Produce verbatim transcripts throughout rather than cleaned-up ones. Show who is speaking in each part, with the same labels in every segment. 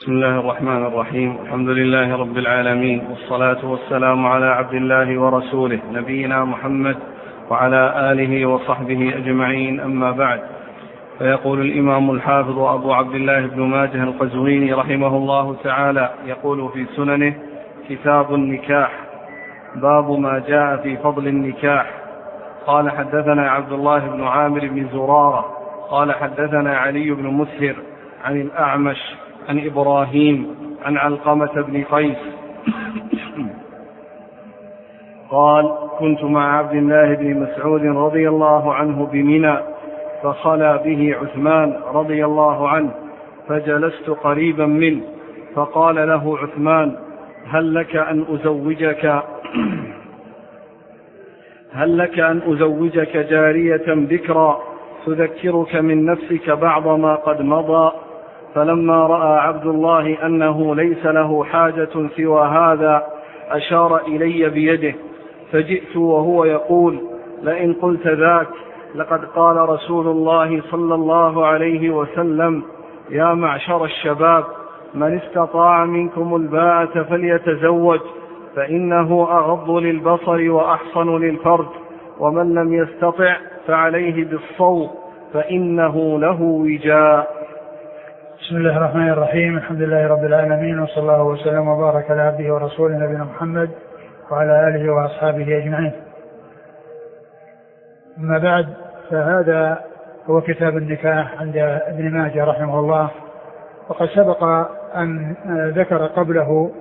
Speaker 1: بسم الله الرحمن الرحيم. الحمد لله رب العالمين، والصلاة والسلام على عبد الله ورسوله نبينا محمد وعلى آله وصحبه أجمعين، أما بعد. فيقول الإمام الحافظ أبو عبد الله بن ماجه القزويني رحمه الله تعالى، يقول في سننه: كتاب النكاح، باب ما جاء في فضل النكاح. قال: حدثنا عبد الله بن عامر بن زرارة قال: حدثنا علي بن مسهر عن الأعمش عن إبراهيم عن علقمة بن قيس قال: كنت مع عبد الله بن مسعود رضي الله عنه بمنى، فخلا به عثمان رضي الله عنه، فجلست قريبا منه، فقال له عثمان: هل لك أن أزوجك هل لك أن أزوجك جارية بكرا تذكرك من نفسك بعض ما قد مضى؟ فلما رأى عبد الله أنه ليس له حاجة سوى هذا أشار إلي بيده، فجئت وهو يقول: لئن قلت ذاك لقد قال رسول الله صلى الله عليه وسلم: يا معشر الشباب، من استطاع منكم الباءة فليتزوج، فإنه أغض للبصر وأحصن للفرج، ومن لم يستطع فعليه بالصوم فإنه له وجاء.
Speaker 2: بسم الله الرحمن الرحيم. الحمد لله رب العالمين، وصلى الله وسلم وبارك على عبده ورسوله نبينا محمد وعلى آله وأصحابه أجمعين. أما بعد، فهذا هو كتاب النكاح عند ابن ماجه رحمه الله. وقد سبق أن ذكر قبله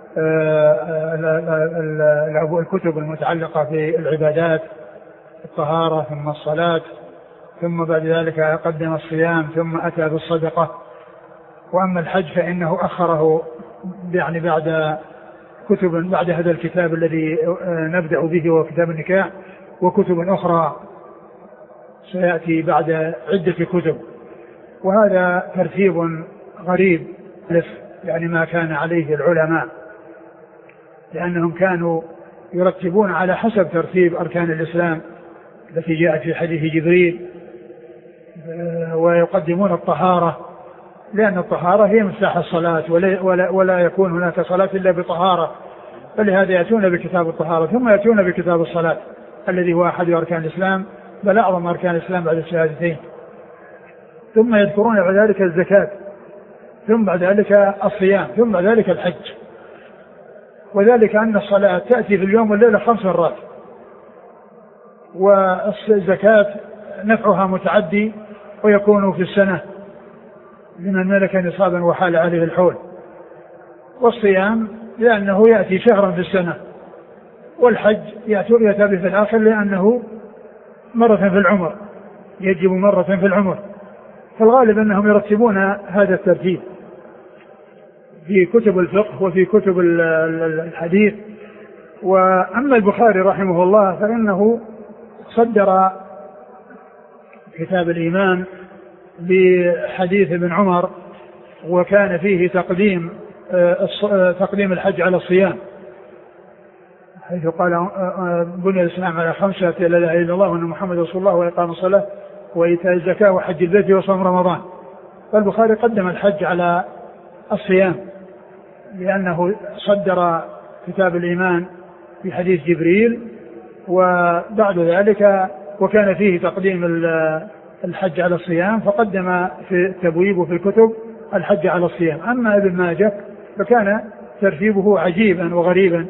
Speaker 2: الكتب المتعلقة في العبادات، الطهارة ثم الصلاة، ثم بعد ذلك قدم الصيام، ثم أتى بالصدقة. وأما الحج فإنه أخره يعني بعد كتب بعد هذا الكتاب الذي نبدأ به هو كتاب النكاح، وكتب أخرى سيأتي بعد عدة كتب. وهذا ترتيب غريب يعني ما كان عليه العلماء، لأنهم كانوا يرتبون على حسب ترتيب أركان الإسلام التي جاءت في حديث جبريل، ويقدمون الطهارة، لأن الطهارة هي مفتاح الصلاة، ولا, ولا, ولا يكون هناك صلاة إلا بطهارة، فلهذا يأتون بكتاب الطهارة، ثم يأتون بكتاب الصلاة الذي هو أحد أركان الإسلام، بل أعظم أركان الإسلام بعد الشهادتين. ثم يذكرون بعد ذلك الزكاة، ثم بعد ذلك الصيام، ثم بعد ذلك الحج. وذلك أن الصلاة تأتي في اليوم والليلة خمس مرات، والزكاة نفعها متعدي ويكون في السنة لمن ملك نصابا وحال عليه الحول. والصيام لأنه يأتي شهرا في السنة، والحج يأتي به في الآخر لأنه مرة في العمر، يجب مرة في العمر. فالغالب أنهم يرتبون هذا الترتيب في كتب الفقه وفي كتب الحديث. وأما البخاري رحمه الله فإنه صدر كتاب الإيمان بحديث ابن عمر، وكان فيه تقديم تقديم الحج على الصيام، حيث قال: بني الإسلام على خمسة: لا إله إلا الله وأن محمد رسول الله، وإقام الصلاة، وإيتاء الزكاة، وحج البيت، وصوم رمضان. فالبخاري قدم الحج على الصيام، لأنه صدر كتاب الإيمان في حديث جبريل، وبعد ذلك وكان فيه تقديم الحج على الصيام، فقدم في التبويب وفي الكتب الحج على الصيام. أما ابن ماجه فكان ترتيبه عجيبا وغريبا،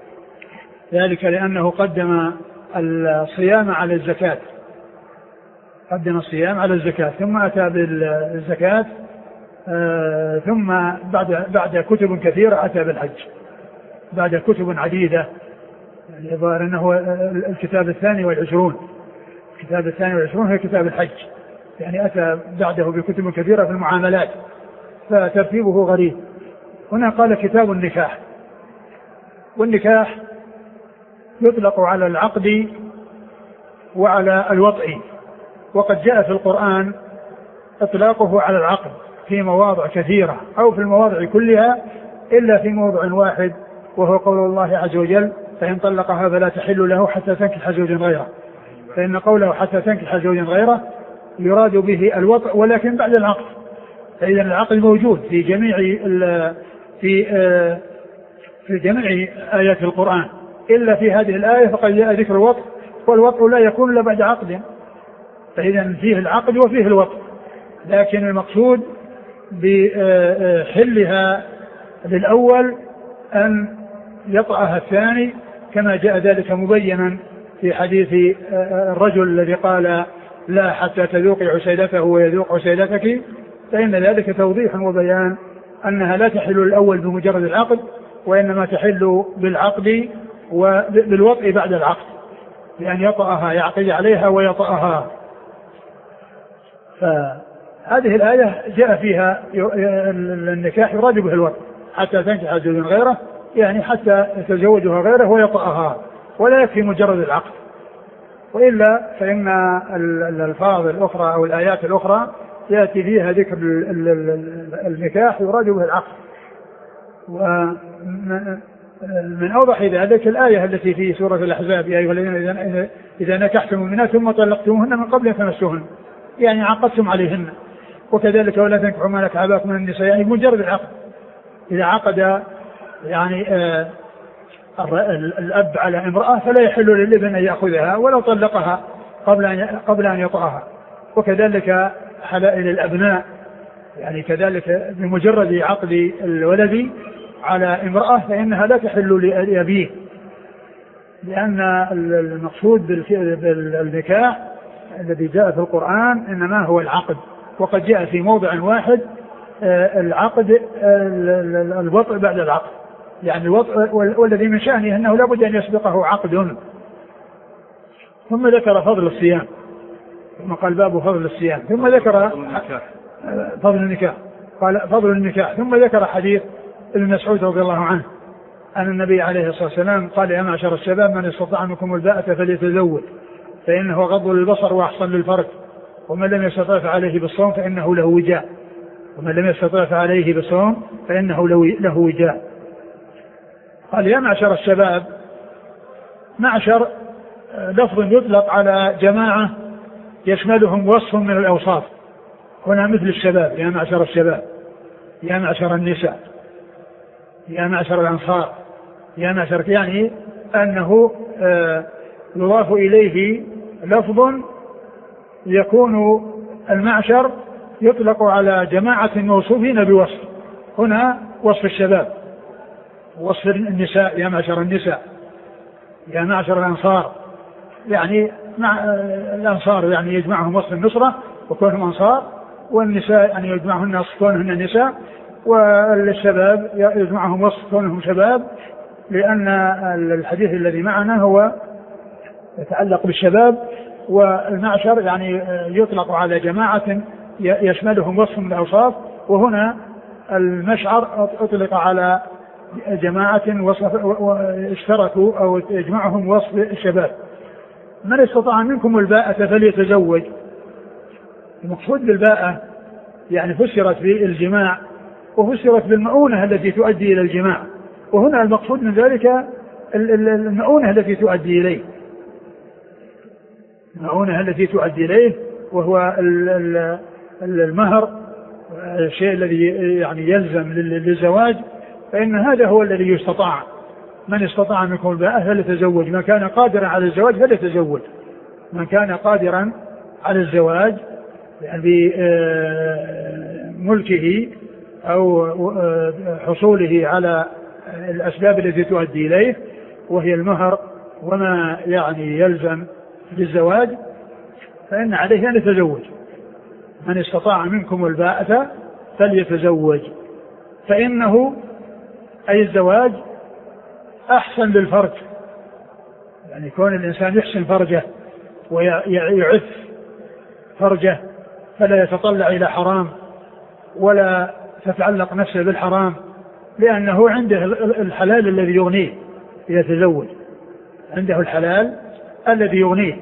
Speaker 2: ذلك لأنه قدم الصيام على الزكاة، قدم الصيام على الزكاة، ثم أتى بالزكاة، آه ثم بعد بعد كتب كثيرة أتى بالحج، بعد كتب عديدة. يعني يظهر أنه الكتاب الثاني والعشرون الكتاب الثاني والعشرون هي كتاب الحج، يعني أتى بعده بكتب كثيرة في المعاملات، فترتيبه غريب. هنا قال: كتاب النكاح. والنكاح يطلق على العقد وعلى الوطء، وقد جاء في القرآن إطلاقه على العقد في مواضع كثيرة، أو في المواضع كلها إلا في موضع واحد، وهو قول الله عز وجل: فإن طلقها فلا تحل له حتى تنكح زوجا غيره. فإن قوله حتى تنكح زوجا غيره يراد به الوطء، ولكن بعد العقد، فإذا العقد موجود في جميع في في جميع آيات القرآن إلا في هذه الآية فقد جاء ذكر الوطء، والوطء لا يكون إلا بعد عقد، فإذا فيه العقد وفيه الوطء. لكن المقصود بحلها للأول أن يطأها الثاني كما جاء ذلك مبينا في حديث الرجل الذي قال لا حتى تذوقي عسيلته ويذوق عسيلتك، فإن ذلك توضيح وبيان أنها لا تحل الأول بمجرد العقد، وإنما تحل بالعقد وبالوطء بعد العقد، لأن يطأها يعقد عليها ويطأها. فهذه الآية جاء فيها النكاح يراد به الوطء حتى تنكح زوجا غيره، يعني حتى يتزوجها غيره ويطأها، ولا يكفي مجرد العقد. وإلا فإن الألفاظ الأخرى أو الآيات الأخرى يأتي فيها ذكر النكاح يراد به العقد. ومن أوضح ذلك الآية التي في سورة الأحزاب يا أيها الذين إذا نكحتم المؤمنات ثم طلقتموهن من قبل أن تمسوهن، يعني عقدتم عليهن. وكذلك ولا تنكحوا ما نكح آباؤكم من النساء، يعني مجرد العقد. إذا عقد يعني آه الأب على امرأة فلا يحل للابن أن يأخذها ولو طلقها قبل أن قبل أن يطأها. وكذلك حلائل الأبناء، يعني كذلك بمجرد عقد الولد على امرأة فإنها لا تحل لأبيه، لأن المقصود بالنكاح الذي جاء في القرآن إنما هو العقد. وقد جاء في موضع واحد العقد الوطء بعد العقد، يعني الوطء والذي من شأنه أنه لا بد أن يسبقه عقد. ثم ذكر فضل الصيام، ثم قال باب فضل الصيام، ثم ذكر فضل النكاح، قال فضل النكاح، ثم ذكر حديث ابن مسعود رضي الله عنه أن النبي عليه الصلاة والسلام قال يا معشر الشباب من استطاع منكم الباءة فليتزوج فإنه غض للبصر وأحصن للفرج، ومن لم يستطع فعليه بالصوم فإنه له وجاء، ومن لم يستطع فعليه بالصوم فإنه له وجاء. قال يا معشر الشباب، معشر لفظ يطلق على جماعة يشملهم وصف من الأوصاف، هنا مثل الشباب يا معشر الشباب، يا معشر النساء، يا معشر الأنصار، يا معشر، يعني أنه يضاف إليه لفظ يكون المعشر يطلق على جماعة موصوفين بوصف، هنا وصف الشباب، وصف النساء يا معشر النساء، يا معشر الأنصار، يعني مع الأنصار يعني يجمعهم وصف النصرة وكونهم أنصار، والنساء يعني يجمعهن وصف كونهن نساء، والشباب يجمعهم وصف كونهم شباب، لأن الحديث الذي معنا هو يتعلق بالشباب، والمعشر يعني يطلق على جماعة يشملهم وصف من الأوصاف، وهنا المشعر أطلق على جماعة اشتركوا أو يجمعهم وصف الشباب. من استطاع منكم الباءة فليتزوج، المقصود بالباءة يعني فسرت بالجماع وفسرت بالمؤونة التي تؤدي إلى الجماع، وهنا المقصود من ذلك المؤونة التي تؤدي إليه، المؤونة التي تؤدي إليه وهو المهر، الشيء الذي يعني يلزم للزواج، فإن هذا هو الذي يستطاع. من استطاع منكم الباءة فليتزوج، من كان قادرا على الزواج فليتزوج، من كان قادرا على الزواج يعني بملكه أو حصوله على الأسباب التي تؤدي إليه وهي المهر وما يعني يلزم للزواج، فإن عليه أن يتزوج. من استطاع منكم الباءة فليتزوج، فإنه أي الزواج أحسن للفرج، يعني كون الإنسان يحسن فرجه ويعف فرجه فلا يتطلع إلى حرام ولا تتعلق نفسه بالحرام، لأنه عنده الحلال الذي يغنيه يتزوج، عنده الحلال الذي يغنيه،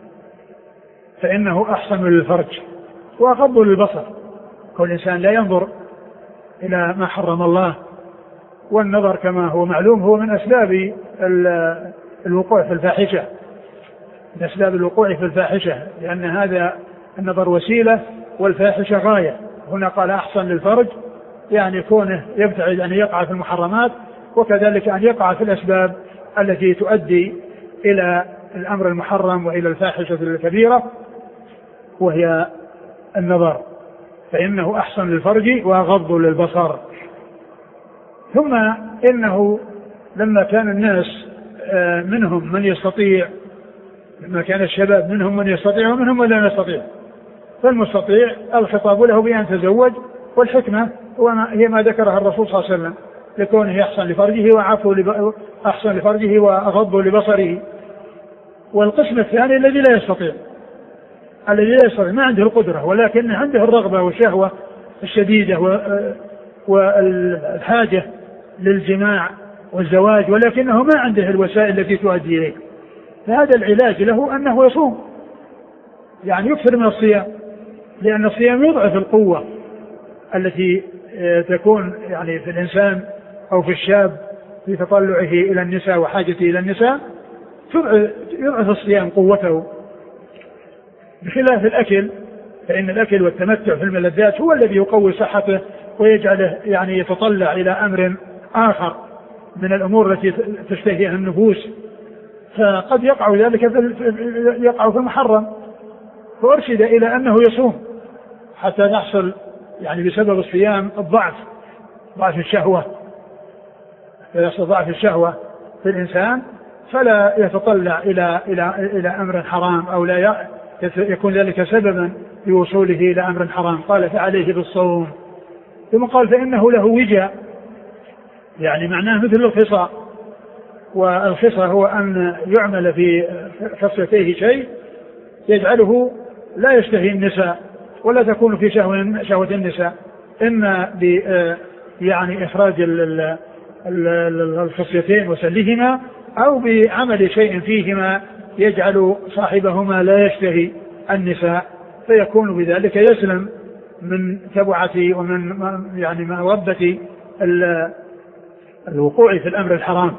Speaker 2: فإنه أحسن للفرج وأغض للبصر. كل إنسان لا ينظر إلى ما حرم الله، والنظر كما هو معلوم هو من أسباب الوقوع في الفاحشة، من أسباب الوقوع في الفاحشة، لأن هذا النظر وسيلة والفاحشة غاية، هنا قال أحصن للفرج، يعني كونه يبتعد أن يقع في المحرمات، وكذلك أن يقع في الأسباب التي تؤدي إلى الأمر المحرم وإلى الفاحشة الكبيرة وهي النظر، فإنه أحصن للفرج وأغض للبصر. ثم إنه لما كان الناس منهم من يستطيع، لما كان الشباب منهم من يستطيع ومنهم من لا يستطيع، فالمستطيع الخطاب له بأن يتزوج، والحكمة هي ما ذكرها الرسول صلى الله عليه وسلم لكونه يحصن لفرجه وعفو أحصن لفرجه وأغض لبصره. والقسم الثاني الذي لا يستطيع، الذي لا يستطيع ما عنده القدرة ولكن عنده الرغبة والشهوة الشديدة والحاجة للجماع والزواج، ولكنه ما عنده الوسائل التي تؤدي إليه، فهذا العلاج له أنه يصوم، يعني يكثر من الصيام، لأن الصيام يضعف القوة التي تكون يعني في الإنسان أو في الشاب في تطلعه إلى النساء وحاجته إلى النساء، يضعف الصيام قوته، بخلاف الأكل، فإن الأكل والتمتع في الملذات هو الذي يقوي صحته ويجعله يعني يتطلع إلى أمر آخر من الأمور التي تشتهيها النفوس، فقد يقع ذلك يقع في المحرم، فأرشد إلى أنه يصوم حتى نحصل يعني بسبب الصيام الضعف، ضعف الشهوة، يحصل ضعف الشهوة في الإنسان فلا يتطلع إلى إلى إلى أمر حرام أو لا يكون ذلك سببا لوصوله إلى أمر حرام. قال فعليه بالصوم. ثم قال فإنه له وجاء، يعني معناه مثل الخصاء، والخصاء هو أن يعمل في خصيتيه شيء يجعله لا يشتهي النساء ولا تكون في شهوة, شهوة النساء، إما ب يعني إخراج الخصيتين وسلهما، أو بعمل شيء فيهما يجعل صاحبهما لا يشتهي النساء، فيكون بذلك يسلم من تبعة ومن يعني مودة الوقوع في الأمر الحرام.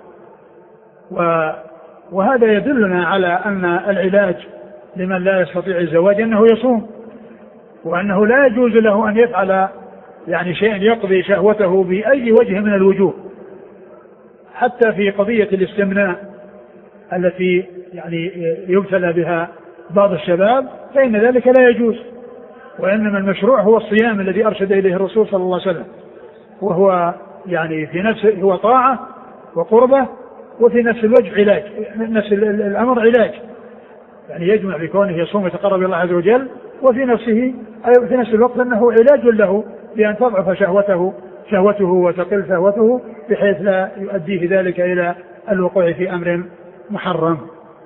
Speaker 2: وهذا يدلنا على أن العلاج لمن لا يستطيع الزواج أنه يصوم، وأنه لا يجوز له أن يفعل يعني شيء يقضي شهوته بأي وجه من الوجوه، حتى في قضية الاستمناء التي يعني يبتلى بها بعض الشباب فإن ذلك لا يجوز، وإنما المشروع هو الصيام الذي أرشد إليه الرسول صلى الله عليه وسلم، وهو يعني في نفس هو طاعة وقربة، وفي نفس الوجه علاج، نفس الأمر علاج، يعني يجمع بكونه يصوم ويتقرب إلى الله عز وجل، وفي نفسه أي في نفس الوقت أنه علاج له بأن تضعف شهوته شهوته وتقل شهوته بحيث لا يؤديه ذلك إلى الوقوع في أمر محرم.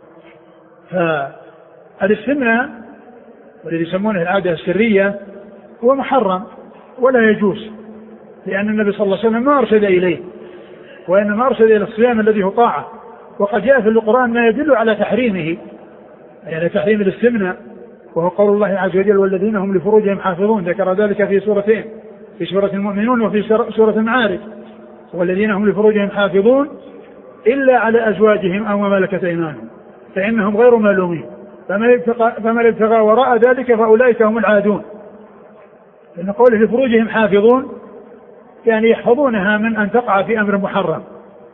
Speaker 2: فالاستمناء والذي يسمونه العادة السرية هو محرم ولا يجوز، لأن النبي صلى الله عليه وسلم ما أرشد إليه، وإنما أرشد إلى الصيام الذي هو طاعة، وقد جاء في القرآن ما يدل على تحريمه، يعني تحريم الاستمناء، وهو قول الله عز وجل والذين هم لفروجهم حافظون، ذكر ذلك في سورتين، في سورة المؤمنون وفي سورة المعارج، والذين هم لفروجهم حافظون إلا على أزواجهم أو ما ملكت أيمانهم فإنهم غير ملومين فمن ابتغى وراء ذلك فأولئك هم العادون. لأن قوله لفروجهم حافظون يعني يحفظونها من أن تقع في أمر محرم،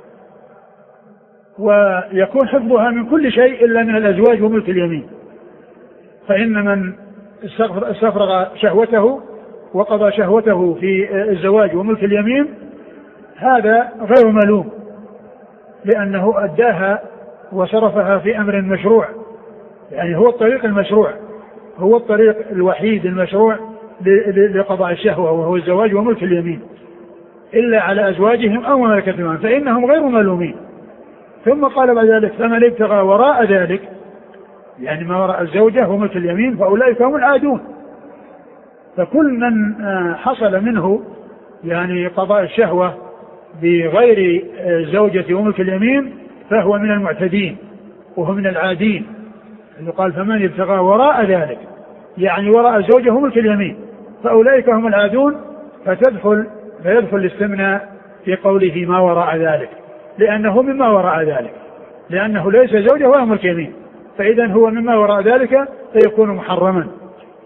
Speaker 2: ويكون حفظها من كل شيء إلا من الأزواج وملك اليمين، فإن من استفرغ شهوته وقضى شهوته في الزواج وملك اليمين هذا غير ملوم، لأنه أداها وصرفها في أمر مشروع، يعني هو الطريق المشروع، هو الطريق الوحيد المشروع لقضاء الشهوة وهو الزواج وملك اليمين، إلا على أزواجهم أو ملكت أيمانهم فإنهم غير ملومين. ثم قال بعد ذلك فمن ابتغى وراء ذلك، يعني ما وراء الزوجة وملك اليمين فأولئك هم العادون. فكل من حصل منه يعني قضاء الشهوة بغير زوجة وملك اليمين فهو من المعتدين وهو من العادين. قال فمن ابتغى وراء ذلك يعني وراء الزوجة وملك اليمين فأولئك هم العادون، فتدخل فيدخل الاستمناء في قوله ما وراء ذلك، لأنه مما وراء ذلك، لأنه ليس زوجة ولا ملك يمين، فإذا هو مما وراء ذلك فيكون محرما.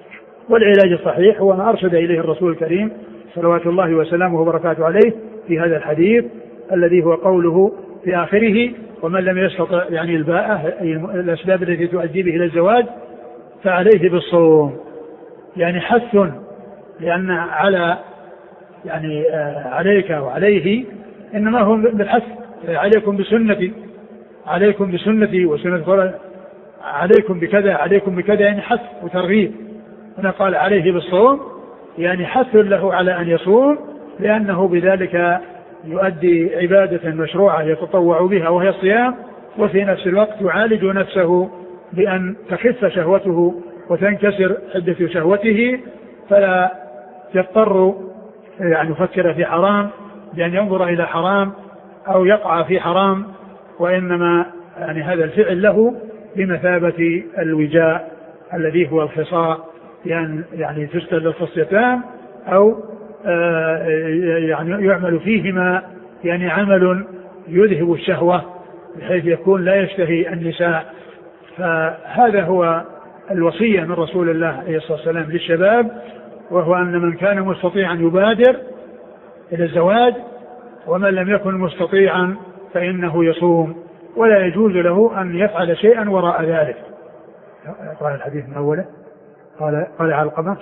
Speaker 2: والعلاج الصحيح هو ما أرشد إليه الرسول الكريم صلوات الله وسلامه وبركاته عليه في هذا الحديث الذي هو قوله في آخره: ومن لم يستطع يعني الباءة أي الأسباب التي تؤدي به إلى الزواج فعليه بالصوم. يعني حث، لأن على يعني عليك وعليه إنما هو بالحث. عليكم بسنتي عليكم بسنتي وسنة عليكم بكذا عليكم بكذا، يعني حث وترغيب. هنا قال عليه بالصوم يعني حث له على أن يصوم، لأنه بذلك يؤدي عبادة مشروعة يتطوع بها وهي الصيام، وفي نفس الوقت يعالج نفسه بأن تخف شهوته وتنكسر حدة شهوته، فلا يضطر يعني يفكر في حرام بأن ينظر إلى حرام أو يقع في حرام، وإنما يعني هذا الفعل له بمثابة الوجاء الذي هو الخصاء، يعني يعني تستل الخصيتان أو آه يعني يعمل فيهما يعني عمل يذهب الشهوة بحيث يكون لا يشتهي النساء. فهذا هو الوصية من رسول الله عليه الصلاة والسلام للشباب، وهو أن من كان مستطيعا يبادر إلى الزواج، ومن لم يكن مستطيعا فإنه يصوم، ولا يجوز له أن يفعل شيئا وراء ذلك. قال الحديث من أوله قال قال علقمة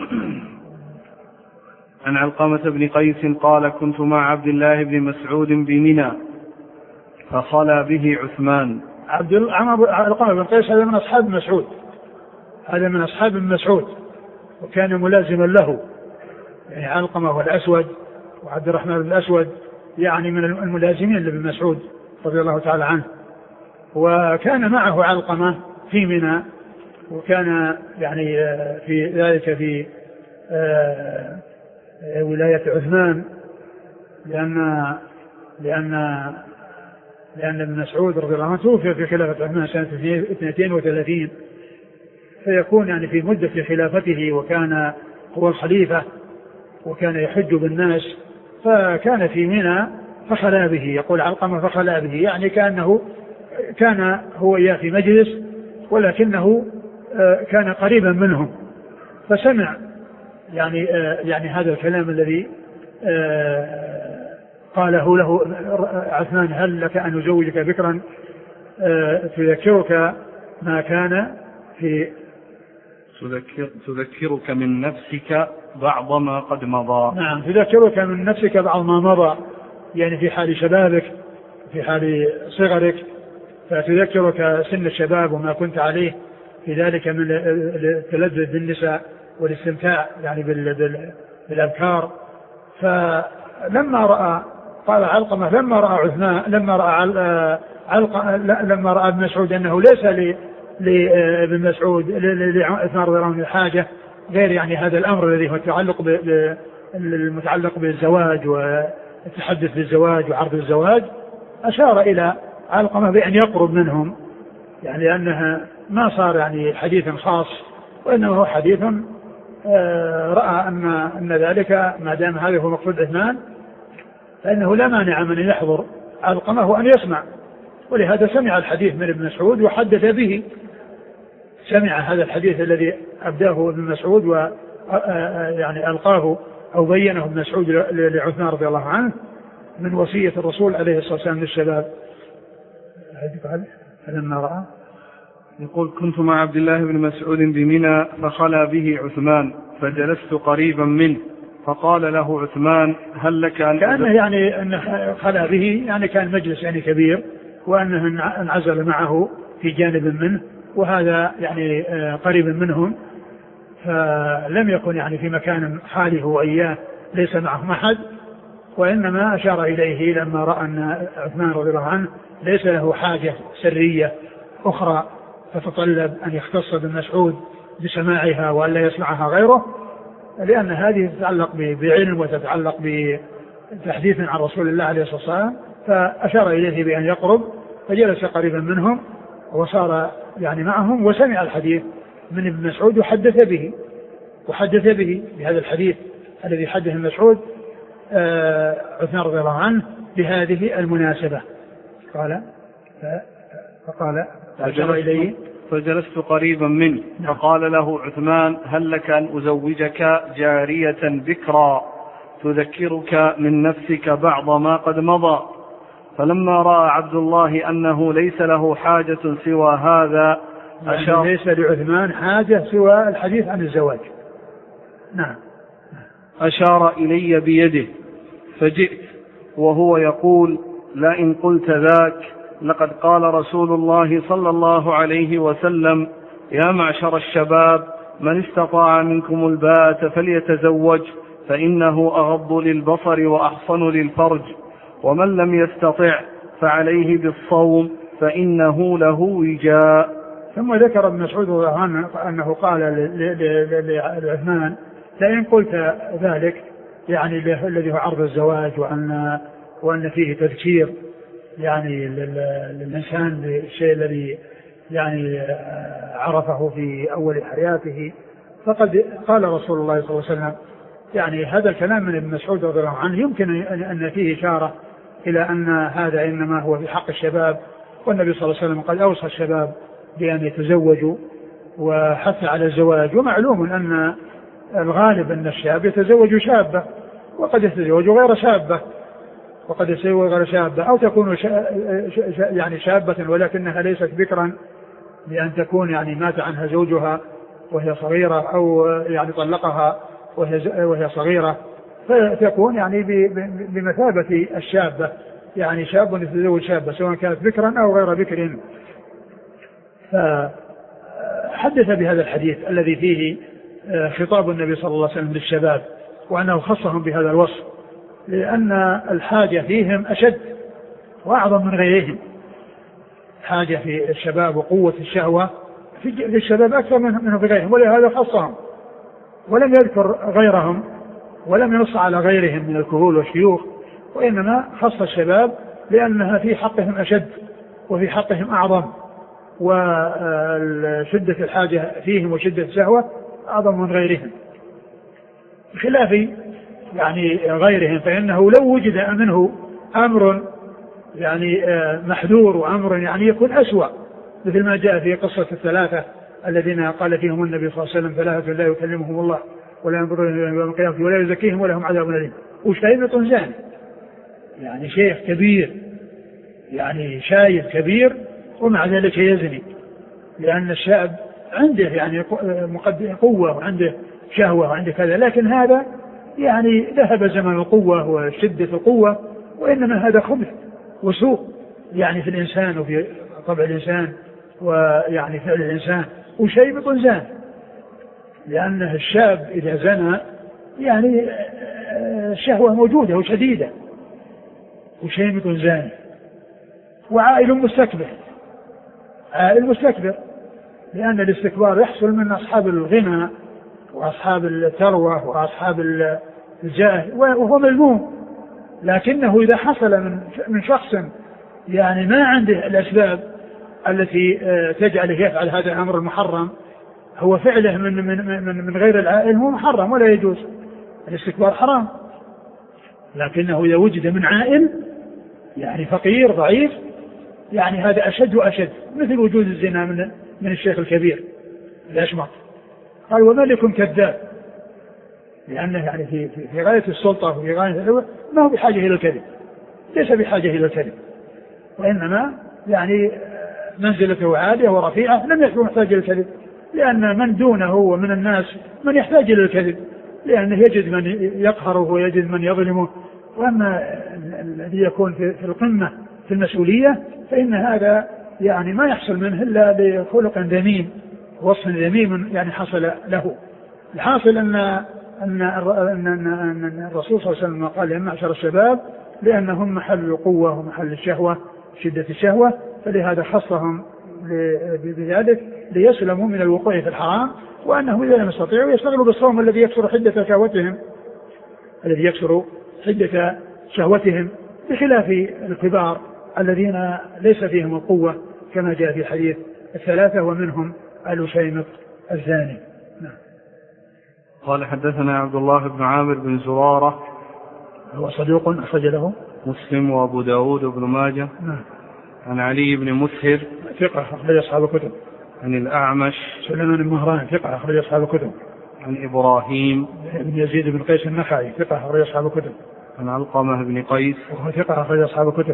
Speaker 1: عن علقمة بن قيس قال: كنت مع عبد الله بن مسعود بمنى فخلى به عثمان.
Speaker 2: عبد علقمة بن قيس هذا من أصحاب مسعود، هذا من أصحاب مسعود وكان ملازما له، يعني علقمة والأسود وعبد الرحمن بن الأسود يعني من الملازمين لابن مسعود رضي الله تعالى عنه. وكان معه علقمة في منى، وكان يعني في ذلك في ولاية عثمان، لأن لأن لأن ابن مسعود رضي الله عنه توفي في خلافة عثمان سنة اثنتين وثلاثين، فيكون يعني في مدة خلافته وكان هو الخليفة وكان يحج بالناس، فكان في منى فخلا به. يقول علقمة فخلا به، يعني كأنه كان هو إياه في مجلس ولكنه كان قريبا منهم، فسمع يعني يعني هذا الكلام الذي قاله له عثمان: هل لك أن أزوجك بكرا تذكرك ما كان في
Speaker 1: تذكر تذكرك من نفسك بعض ما قد مضى.
Speaker 2: نعم، تذكرك من نفسك بعض ما مضى، يعني في حال شبابك في حال صغرك، فتذكرك سن الشباب وما كنت عليه في ذلك من التلذذ بالنساء والاستمتاع يعني بالأبكار. فلما رأى قال علقمة لما رأى عثمان لما رأى علقمة لما رأى ابن مسعود أنه ليس لابن مسعود لعثمان رضي الله عنه الحاجة غير يعني هذا الأمر الذي هو التعلق المتعلق بالزواج والتحدث بالزواج وعرض الزواج، أشار إلى علقمة بأن يقرب منهم، يعني لأنها ما صار يعني حديث خاص، وإنما هو حديث رأى أن أن ذلك ما دام هذا هو مقصود عثمان فإنه لا مانع من أن يحضر علقمة وأن يسمع، ولهذا سمع الحديث من ابن مسعود وحدث به. سمع هذا الحديث الذي أبداه ابن مسعود ويعني ألقاه أو بينه ابن مسعود لعثمان رضي الله عنه من وصية الرسول عليه الصلاة والسلام للشباب. فلما رأى
Speaker 1: يقول: كنت مع عبد الله بن مسعود بمنى فخلى به عثمان فجلست قريبا منه فقال له عثمان: هل لك أن
Speaker 2: كأنه يعني أن خلى به يعني كان مجلس يعني كبير، وأنه انعزل معه في جانب منه، وهذا يعني قريب منهم، فلم يكن يعني في مكان خاله وإياه ليس معهم أحد، وإنما أشار إليه لما رأى أن عثمان رضي الله عنه ليس له حاجة سرية أخرى تتطلب أن يختص بن مسعود بسماعها وأن لا يسمعها غيره، لأن هذه تتعلق بعلم وتتعلق بتحديث عن رسول الله عليه الصلاة والسلام، فأشار إليه بأن يقرب، فجلس قريبا منهم وصار يعني معهم وسمع الحديث من ابن مسعود وحدث به وحدث به بهذا الحديث الذي حدث مسعود عثمان رضي الله عنه بهذه المناسبة. قال فقال أشار إليه
Speaker 1: فجلست قريبا منه فقال له عثمان هل لك أن أزوجك جارية بكرا تذكرك من نفسك بعض ما قد مضى. فلما رأى عبد الله أنه ليس له حاجة سوى هذا
Speaker 2: أشار ليس لعثمان حاجة سوى الحديث عن الزواج. نعم.
Speaker 1: أشار إلي بيده فجئت وهو يقول لئن قلت ذاك لقد قال رسول الله صلى الله عليه وسلم يا معشر الشباب من استطاع منكم الباءة فليتزوج فإنه أغض للبصر وأحصن للفرج ومن لم يستطع فعليه بالصوم فإنه له وجاء.
Speaker 2: ثم ذكر ابن مسعود رضي الله عنه أنه قال لعثمان لئن قلت ذلك يعني الذي هو عرض الزواج وأن, وأن فيه تذكير يعني للإنسان بالشيء الذي يعني عرفه في أول حياته فقد قال رسول الله صلى الله عليه وسلم يعني هذا الكلام من ابن مسعود رضي الله عنه يمكن أن فيه إشارة إلى أن هذا إنما هو في حق الشباب والنبي صلى الله عليه وسلم قد أوصى الشباب بأن يتزوجوا وحث على الزواج. ومعلوم أن الغالب أن الشاب يتزوج شابة وقد يتزوج غير شابة وقد يتزوج غير شابة أو تكون شا يعني شابة ولكنها ليست بكرا لأن تكون يعني مات عنها زوجها وهي صغيرة أو يعني طلقها وهي, وهي صغيرة فتكون يعني بمثابة الشابة يعني شاب يتزوج شابة سواء كانت بكرا أو غير بكر. فحدث بهذا الحديث الذي فيه خطاب النبي صلى الله عليه وسلم للشباب وأنه خصهم بهذا الوصف لأن الحاجة فيهم أشد وأعظم من غيرهم. حاجة في الشباب وقوة الشهوة في الشباب أكثر منه في غيرهم ولهذا خصهم ولم يذكر غيرهم ولم ينص على غيرهم من الكهول والشيوخ وإنما خص الشباب لأنها في حقهم أشد وفي حقهم أعظم وشدة الحاجة فيهم وشدة الشهوة أعظم من غيرهم بخلاف يعني غيرهم فإنه لو وجد منه أمر يعني محذور وأمر يعني يكون أسوأ مثل ما جاء في قصة الثلاثة الذين قال فيهم النبي صلى الله عليه وسلم ثلاثة لا يكلمهم الله ولا ينظر إليهم يوم القيامة ولا يزكيهم ولهم عذاب أليم وشايب طنزان يعني شيخ كبير يعني شايب كبير ومع ذلك يزني لأن الشاب عنده يعني قوة وعنده شهوة وعنده كذا لكن هذا يعني ذهب زمن القوة وشدة القوة وإنما هذا خبث وسوء يعني في الإنسان وفي طبع الإنسان ويعني فعل الإنسان وشيء طنزان لأن الشاب إذا زنى يعني الشهوة موجودة وشديدة وشيء طنزان وعائل مستكبر عائل مستكبر لأن الاستكبار يحصل من أصحاب الغنى وأصحاب الثروة وأصحاب الجاه وهو مذموم لكنه إذا حصل من من شخص يعني ما عنده الأسباب التي تجعله يفعل هذا الأمر المحرم هو فعله من من من, من غير العائل هو محرم ولا يجوز الاستكبار حرام لكنه إذا وجد من عائل يعني فقير ضعيف يعني هذا أشد وأشد مثل وجود الزنا من من الشيخ الكبير الأشمط قال وملك كذاب لأنه يعني في, في, في غاية السلطة وفي غاية الحلوة ما هو بحاجة إلى الكذب ليس بحاجة إلى الكذب وإنما يعني منزلته عالية ورفيعة لم يكن محتاج إلى الكذب لأن من دونه ومن الناس من يحتاج إلى الكذب لأنه يجد من يقهره ويجد من يظلمه وأما الذي يكون في, في القمة في المسؤولية فإن هذا يعني ما يحصل منه إلا بخلق ذميم وصف ذميم يعني حصل له. الحاصل أن أن أن الرسول صلى الله عليه وسلم قال يا معشر الشباب لأنهم محل القوة ومحل الشهوة شدة الشهوة فلهذا خصهم بذلك ليسلموا من الوقوع في الحرام وأنهم إذا لم يستطيعوا يشتغلوا بالصوم الذي يكسر حدة شهوتهم الذي يكسر حدة شهوتهم بخلاف الكبار الذين ليس فيهم القوة كما جاء في حديث الثلاثة ومنهم الأشيمط الزاني. نعم.
Speaker 1: قال حدثنا عبد الله بن عامر بن زرارة
Speaker 2: هو صدوق أخرج له
Speaker 1: مسلم وأبو داود وابن ماجه.
Speaker 2: نعم.
Speaker 1: عن علي بن مسهر
Speaker 2: ثقة أخرج أصحاب الكتب.
Speaker 1: عن الأعمش
Speaker 2: سليمان بن مهران ثقة أخرج أصحاب الكتب.
Speaker 1: عن إبراهيم
Speaker 2: بن يزيد بن قيس النخعي ثقة أخرج أصحاب الكتب.
Speaker 1: عن علقمة بن قيس
Speaker 2: وهو ثقة أخرج أصحاب الكتب.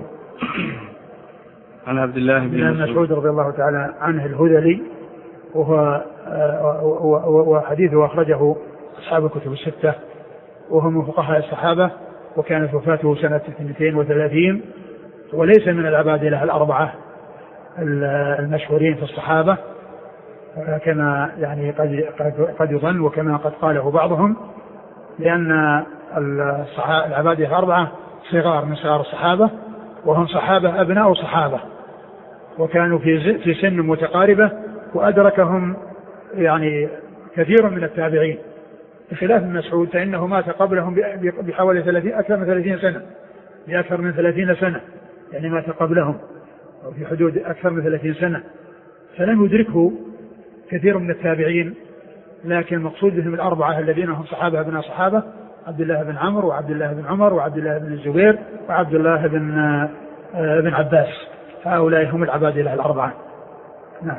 Speaker 1: عن عبد الله بن
Speaker 2: مسعود رضي الله تعالى عنه الهذلي وهو وحديثه أخرجه أصحاب الكتب الستة وهو من فقهاء الصحابة وكانت وفاته سنة اثنتين وثلاثين وليس من العبادلة الأربعة المشهورين في الصحابة كما يعني قد قد يظن وكما قد قاله بعضهم لأن العبادلة الأربعة صغار من صغار الصحابة وهم صحابة أبناء صحابة وكانوا في في سن متقاربة وأدركهم يعني كثير من التابعين بخلاف ابن مسعود فإنه مات قبلهم بحوالي ثلاثين أكثر من ثلاثين سنة بأكثر من ثلاثين سنة يعني مات قبلهم في حدود أكثر من ثلاثين سنة فلم يدركه كثير من التابعين لكن مقصود بهم الأربعة الذين هم صحابة ابن صحابة عبد الله بن عمرو وعبد الله بن عمر وعبد الله بن الزبير وعبد الله بن بن عباس هؤلاء هم العبادلة الأربعة. نعم.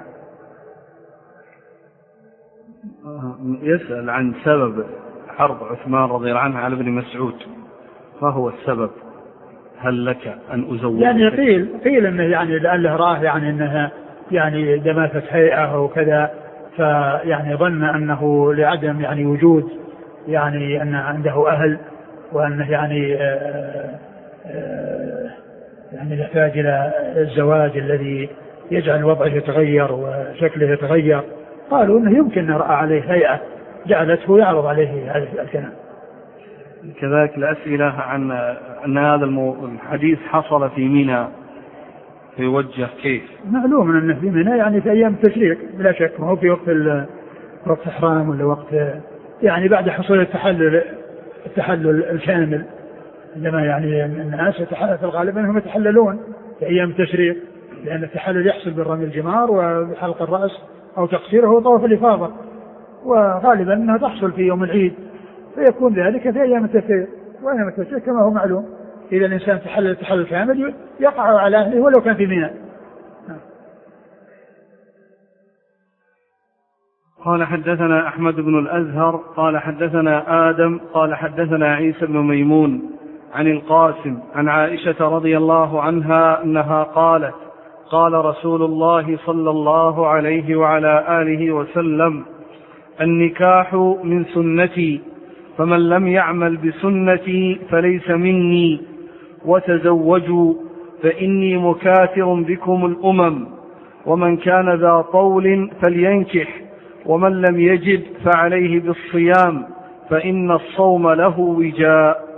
Speaker 1: يسأل عن سبب حرب عثمان رضي الله عنه على ابن مسعود ما هو السبب؟ هل لك أن أزوج؟
Speaker 2: يعني قيل قيل إنه يعني لأنه راه يعني إنها يعني دماثة هيئة وكذا فيعني ظن أنه لعدم يعني وجود يعني أن عنده أهل وأنه يعني آآ آآ يعني يحتاج إلى الزواج الذي يجعل وضعه يتغير وشكله يتغير قالوا أنه يمكن أن رأى عليه هيئة جعلته يعرض عليه هذا الكلام.
Speaker 1: كذلك الأسئلة عن أن هذا الحديث حصل في منى فيوجه كيف؟
Speaker 2: معلوم أنه في منى يعني في أيام التشريق بلا شك ما هو في وقت وقت إحرام ولا وقت يعني بعد حصول التحلل التحلل الكامل عندما يعني الناس في الغالب أنهم يتحللون في أيام التشريق لأن التحلل يحصل بالرمي الجمار وبحلق الرأس أو تقصيره وطواف الإفاضة وغالبا أنها تحصل في يوم العيد فيكون ذلك في أيام التشريق وأيام التشريق كما هو معلوم إذا الإنسان تحلل التحلل كامل يقع على أهله ولو كان في منى.
Speaker 1: قال حدثنا أحمد بن الأزهر قال حدثنا آدم قال حدثنا عيسى بن ميمون عن القاسم عن عائشة رضي الله عنها أنها قالت قال رسول الله صلى الله عليه وعلى آله وسلم النكاح من سنتي فمن لم يعمل بسنتي فليس مني وتزوجوا فإني مكاثر بكم الأمم ومن كان ذا طول فلينكح ومن لم يجد فعليه بالصيام فإن الصوم له وجاء.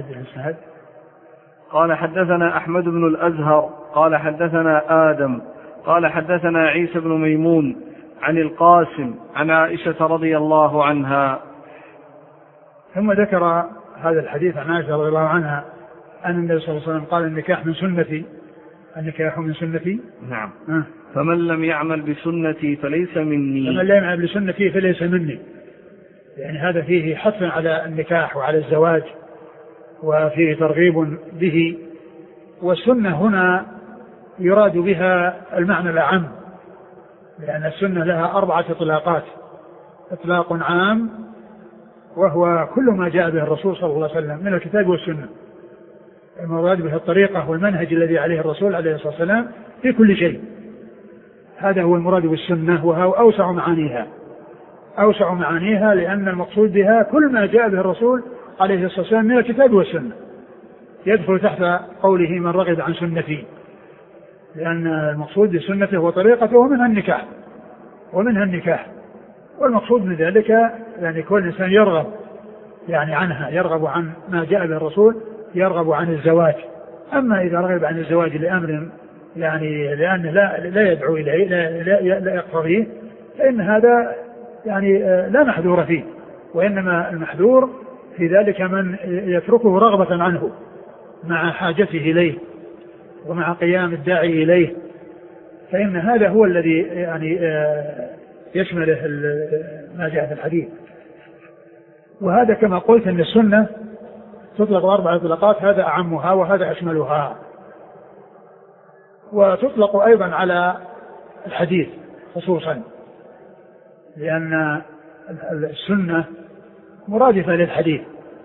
Speaker 1: قال حدثنا أحمد بن الأزهر قال حدثنا آدم قال حدثنا عيسى بن ميمون عن القاسم عن عائشة رضي الله عنها.
Speaker 2: ثم ذكر هذا الحديث عن عائشة رضي الله عنها أن النبي صلى الله عليه وسلم قال النكاح من سنتي النكاح من سنتي.
Speaker 1: نعم. أه. فمن لم يعمل بسنتي فليس مني.
Speaker 2: فمن لم يعمل بسنتي فليس مني يعني هذا فيه حث على النكاح وعلى الزواج وفيه ترغيب به والسنة هنا يراد بها المعنى الأعم لأن السنة لها أربعة إطلاقات إطلاق عام وهو كل ما جاء به الرسول صلى الله عليه وسلم من الكتاب والسنة المراد به الطريقة والمنهج الذي عليه الرسول عليه الصلاة والسلام في كل شيء هذا هو المراد بالسنة وهو أوسع معانيها أوسع معانيها لأن المقصود بها كل ما جاء به الرسول عليه الصلاة والسلام من الكتاب والسنة يدخل تحت قوله من رغب عن سنتي لأن المقصود بسنته هو طريقته ومنها النكاح ومنها النكاح والمقصود من ذلك يعني كل إنسان يرغب يعني عنها يرغب عن ما جاء به الرسول يرغب عن الزواج أما إذا رغب عن الزواج لأمر يعني لأنه لا, لا يدعو إليه لا, لا, لا يقتضيه فإن هذا يعني لا محذور فيه وإنما المحذور في ذلك من يتركه رغبة عنه مع حاجته إليه ومع قيام الداعي إليه فإن هذا هو الذي يعني يشمله ما جاء في الحديث وهذا كما قلت أن السنة تطلق أربع إطلاقات هذا أعمها وهذا أشملها وتطلق أيضا على الحديث خصوصا، لأن السنة مرادفة للحديث،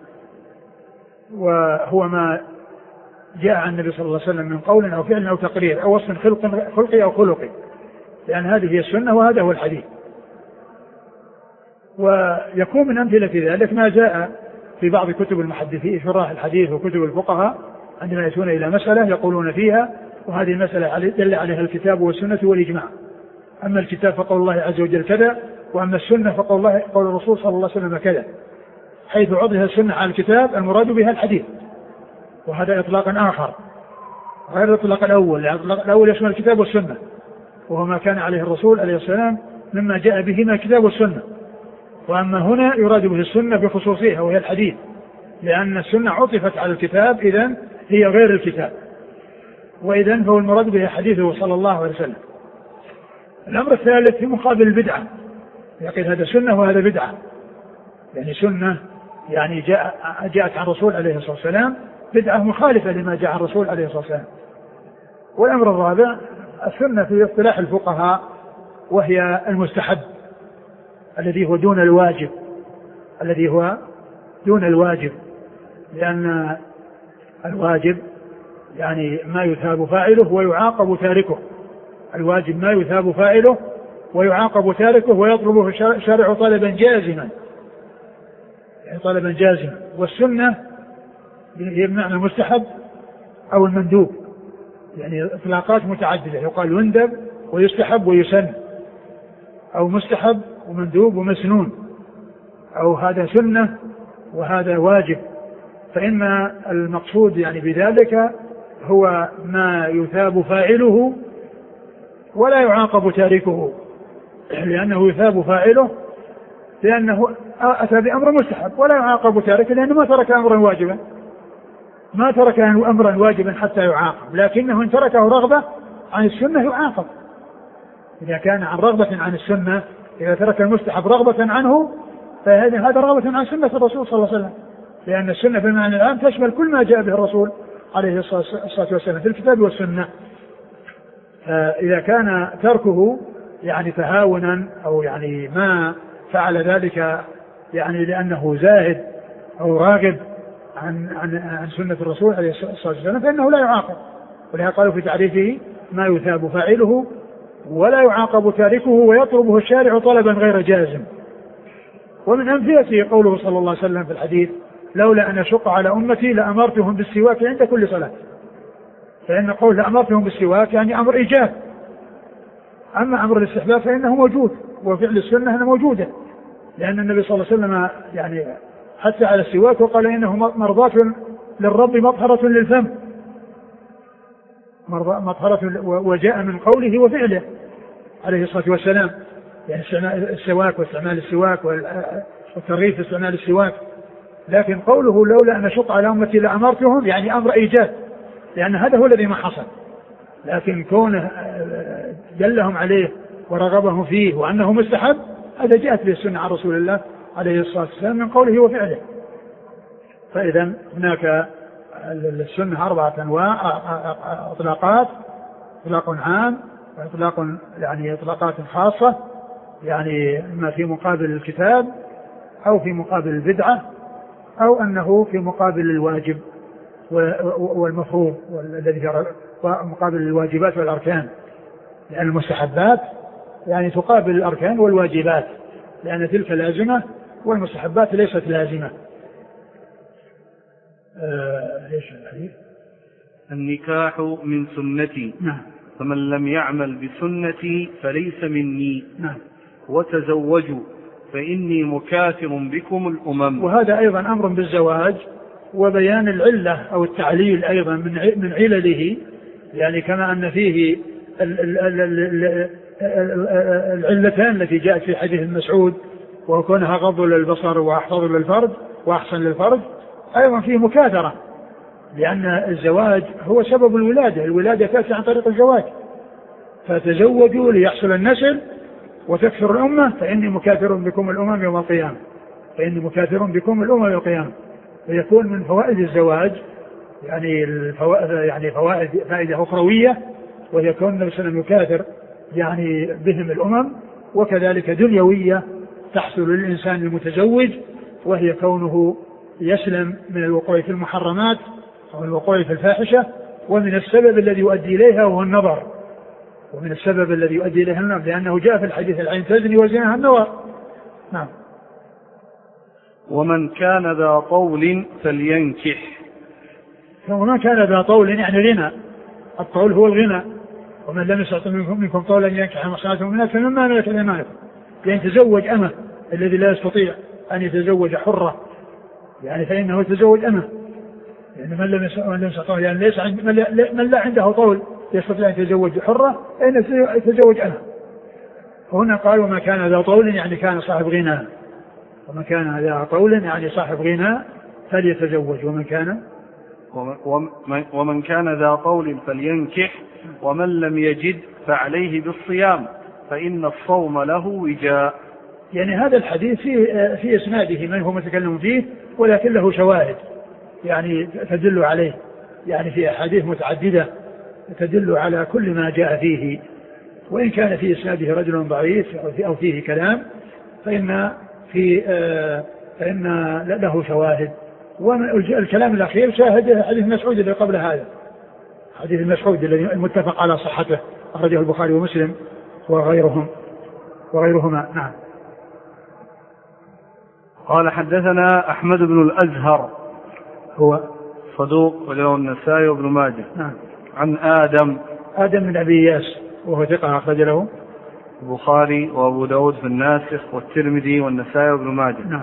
Speaker 2: وهو ما جاء عن النبي صلى الله عليه وسلم من قول أو فعل أو تقرير أو وصف خلق خلقي أو خلقي، لأن هذه هي السنة وهذا هو الحديث. ويكون من أمثلة ذلك ما جاء في بعض كتب المحدثين شراح الحديث وكتب الفقهاء عندما يأتون إلى مسألة يقولون فيها وهذه المسألة دل عليها الكتاب والسنة والإجماع، أما الكتاب فقول الله عز وجل كذا، وأما السنة فقول الله قول الرسول صلى الله عليه وسلم كذا، حيث عضها السنة على الكتاب المراد بها الحديث، وهذا إطلاق آخر غير الإطلاق الأول. الإطلاق الأول يشمل الكتاب والسنة، وهو ما كان عليه الرسول عليه السلام مما جاء به من الكتاب والسنة. وأما هنا يراد به السنة بخصوصها وهي الحديث، لأن السنة عطفت على الكتاب إذن هي غير الكتاب، وإذن هو المراد به حديثه صلى الله عليه وسلم. الأمر الثالث في مقابل البدعة، يقول هذا سنة وهذا بدعة، يعني سنة يعني جاء جاءت عن الرسول عليه الصلاة والسلام، بدعة مخالفة لما جاء عن الرسول عليه الصلاة والسلام. والأمر الرابع السنة في اصطلاح الفقهاء وهي المستحب الذي هو دون الواجب، الذي هو دون الواجب، لأن الواجب يعني ما يثاب فاعله ويعاقب تاركه، الواجب ما يثاب فاعله ويعاقب تاركه ويطلبه الشارع طلبا جازما، يعني طلبا جازما. والسنة هي بمعنى المستحب أو المندوب، يعني إطلاقات متعددة، يقال يندب ويستحب ويسن، أو مستحب ومندوب ومسنون، أو هذا سنة وهذا واجب. فإن المقصود يعني بذلك هو ما يثاب فاعله ولا يعاقب تاركه، لأنه يثاب فاعله لأنه أتى بأمر مستحب، ولا يعاقب تاركه لأنه ما ترك أمرا واجبا، ما ترك أمرا واجبا حتى يعاقب، لكنه إن تركه رغبة عن السنة يعاقب. إذا كان عن رغبة عن السنة، إذا ترك المستحب رغبة عنه فهذا هذا رغبة عن سنة الرسول صلى الله عليه وسلم، لأن السنة بالمعنى العام تشمل كل ما جاء به الرسول عليه الصلاة والسلام في الكتاب والسنة. إذا كان تركه يعني تهاونا أو يعني ما فعل ذلك يعني لأنه زاهد أو راغب عن عن عن سنة الرسول عليه الصلاة والسلام فإنه لا يعاقب، ولهذا قالوا في تعريفه ما يثاب فاعله ولا يعاقب تاركه ويطلبه الشارع طلبا غير جازم. ومن أمثلته قوله صلى الله عليه وسلم في الحديث لولا أن أشق على أمتي لأمرتهم بالسواك عند كل صلاة، فإن قول لأمرتهم بالسواك يعني أمر إيجاب، أما أمر الاستحباب فإنه موجود، وفعل السنة أنه موجودة، لأن النبي صلى الله عليه وسلم يعني حتى على السواك وقال إنه مرضاة للرب مطهرة للفم، مطهرة، وجاء من قوله وفعله عليه الصلاة والسلام، يعني السواك واستعمال السواك والترغيب في استعمال السواك. لكن قوله لولا أن أشق على أمتي لأمرتهم يعني أمر إيجاد، لأن هذا هو الذي ما حصل، لكن كونه دلهم عليه ورغبهم فيه وأنه مستحب هذا جاءت به السنة عن رسول الله عليه الصلاة والسلام من قوله وفعله. فإذا هناك السنة أربعة أنواع إطلاقات، إطلاق عام وإطلاق يعني إطلاقات خاصة، يعني إما في مقابل الكتاب أو في مقابل البدعة أو أنه في مقابل الواجب والمفروض والذي مقابل الواجبات والأركان، لأن المستحبات يعني تقابل الأركان والواجبات، لأن تلك لازمة والمستحبات ليست لازمة.
Speaker 1: ايش الحديث؟ النكاح من سنتي،
Speaker 2: نعم،
Speaker 1: فمن لم يعمل بسنتي فليس مني،
Speaker 2: نعم،
Speaker 1: وتزوجوا فإني مكاثر بكم الأمم.
Speaker 2: وهذا أيضا أمر بالزواج وبيان العلة أو التعليل أيضا من علله، يعني كما أن فيه العلتان التي جاءت في حديث المسعود وكونها غض للبصر وأحفظ للفرج وأحسن للفرج، أيضا فيه مكاثرة، لأن الزواج هو سبب الولادة، الولادة تأتي عن طريق الزواج، فتزوجوا ليحصل النسل وتكثر الأمة فإني مكاثر بكم الأمم يوم القيامة، فإني مكاثر بكم الأمم يوم القيامة. ويكون من فوائد الزواج يعني الفوائد يعني فوائد فائدة أخروية، ويكون النبي صلى الله عليه وسلم يكاثر يعني بهم الأمم، وكذلك دنيوية تحصل للإنسان المتزوج، وهي كونه يسلم من الوقوع في المحرمات أو الوقوع في الفاحشة، ومن السبب الذي يؤدي إليها هو النظر، ومن السبب الذي يؤدي إليها النظر، لأنه جاء في الحديث العين تزني وزناها النظر. نعم.
Speaker 1: ومن كان ذا طول فلينكح.
Speaker 2: ومن كان ذا طول يعني غنى، الطول هو الغنى، ومن لم يستطع منكم, منكم طولا ينكح المحصنات المؤمنات فمما ملكت ايمانكم، يعني تزوج أمه الذي لا يستطيع أن يتزوج حرة، يعني فإنه يتزوج أمه، يعني من لم يستطع، يعني ليس عند من لا عنده طول يستطيع أن يتزوج حرة فإنه يتزوج أمه. هنا قال وما كان ذا طول يعني كان صاحب غنى، ومن كان ذا طول يعني صاحب غنى فليتزوج، ومن كان
Speaker 1: ومن كان ذا طول فلينكح، ومن لم يجد فعليه بالصيام فإن الصوم له وجاء.
Speaker 2: يعني هذا الحديث في في اسناده من هو متكلم فيه، ولكن له شواهد يعني تدل عليه، يعني في أحاديث متعددة تدل على كل ما جاء فيه، وإن كان في اسناده رجل ضعيف أو فيه كلام فإن في فإن له شواهد. والكلام الأخير شاهد حديث مسعود الذي قبل هذا، حديث مسعود الذي المتفق على صحته أخرجه البخاري ومسلم وغيرهم وغيرهما. نعم.
Speaker 1: قال حدثنا أحمد بن الأزهر
Speaker 2: هو
Speaker 1: صدوق وله النسائي وابن ماجه.
Speaker 2: نعم.
Speaker 1: عن آدم
Speaker 2: آدم من أبي إياس وهو ثقة أخرج له
Speaker 1: البخاري وأبو داود في الناسخ والترمذي والنسائي وابن ماجه.
Speaker 2: نعم.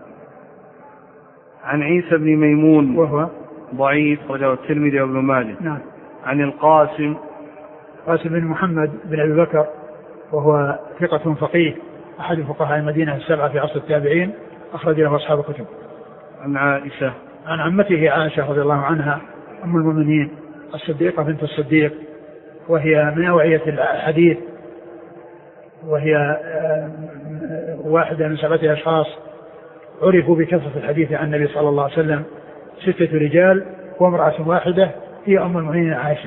Speaker 1: عن عيسى بن ميمون
Speaker 2: وهو
Speaker 1: ضعيف أخرجه الترمذي وابن ماجه.
Speaker 2: نعم.
Speaker 1: عن القاسم
Speaker 2: قاسم بن محمد بن أبي بكر وهو ثقة فقيه أحد فقهاء المدينة السبعة في عصر التابعين أخرج له أصحاب الكتب.
Speaker 1: عن عائشة
Speaker 2: عن عمته عائشة رضي الله عنها أم المؤمنين الصديقة بنت الصديق، وهي من أوعية الحديث، وهي واحدة من سبعة أشخاص عرفوا بكثرة الحديث عن النبي صلى الله عليه وسلم، ستة رجال وامرأة واحدة هي أم المؤمنين عائشة.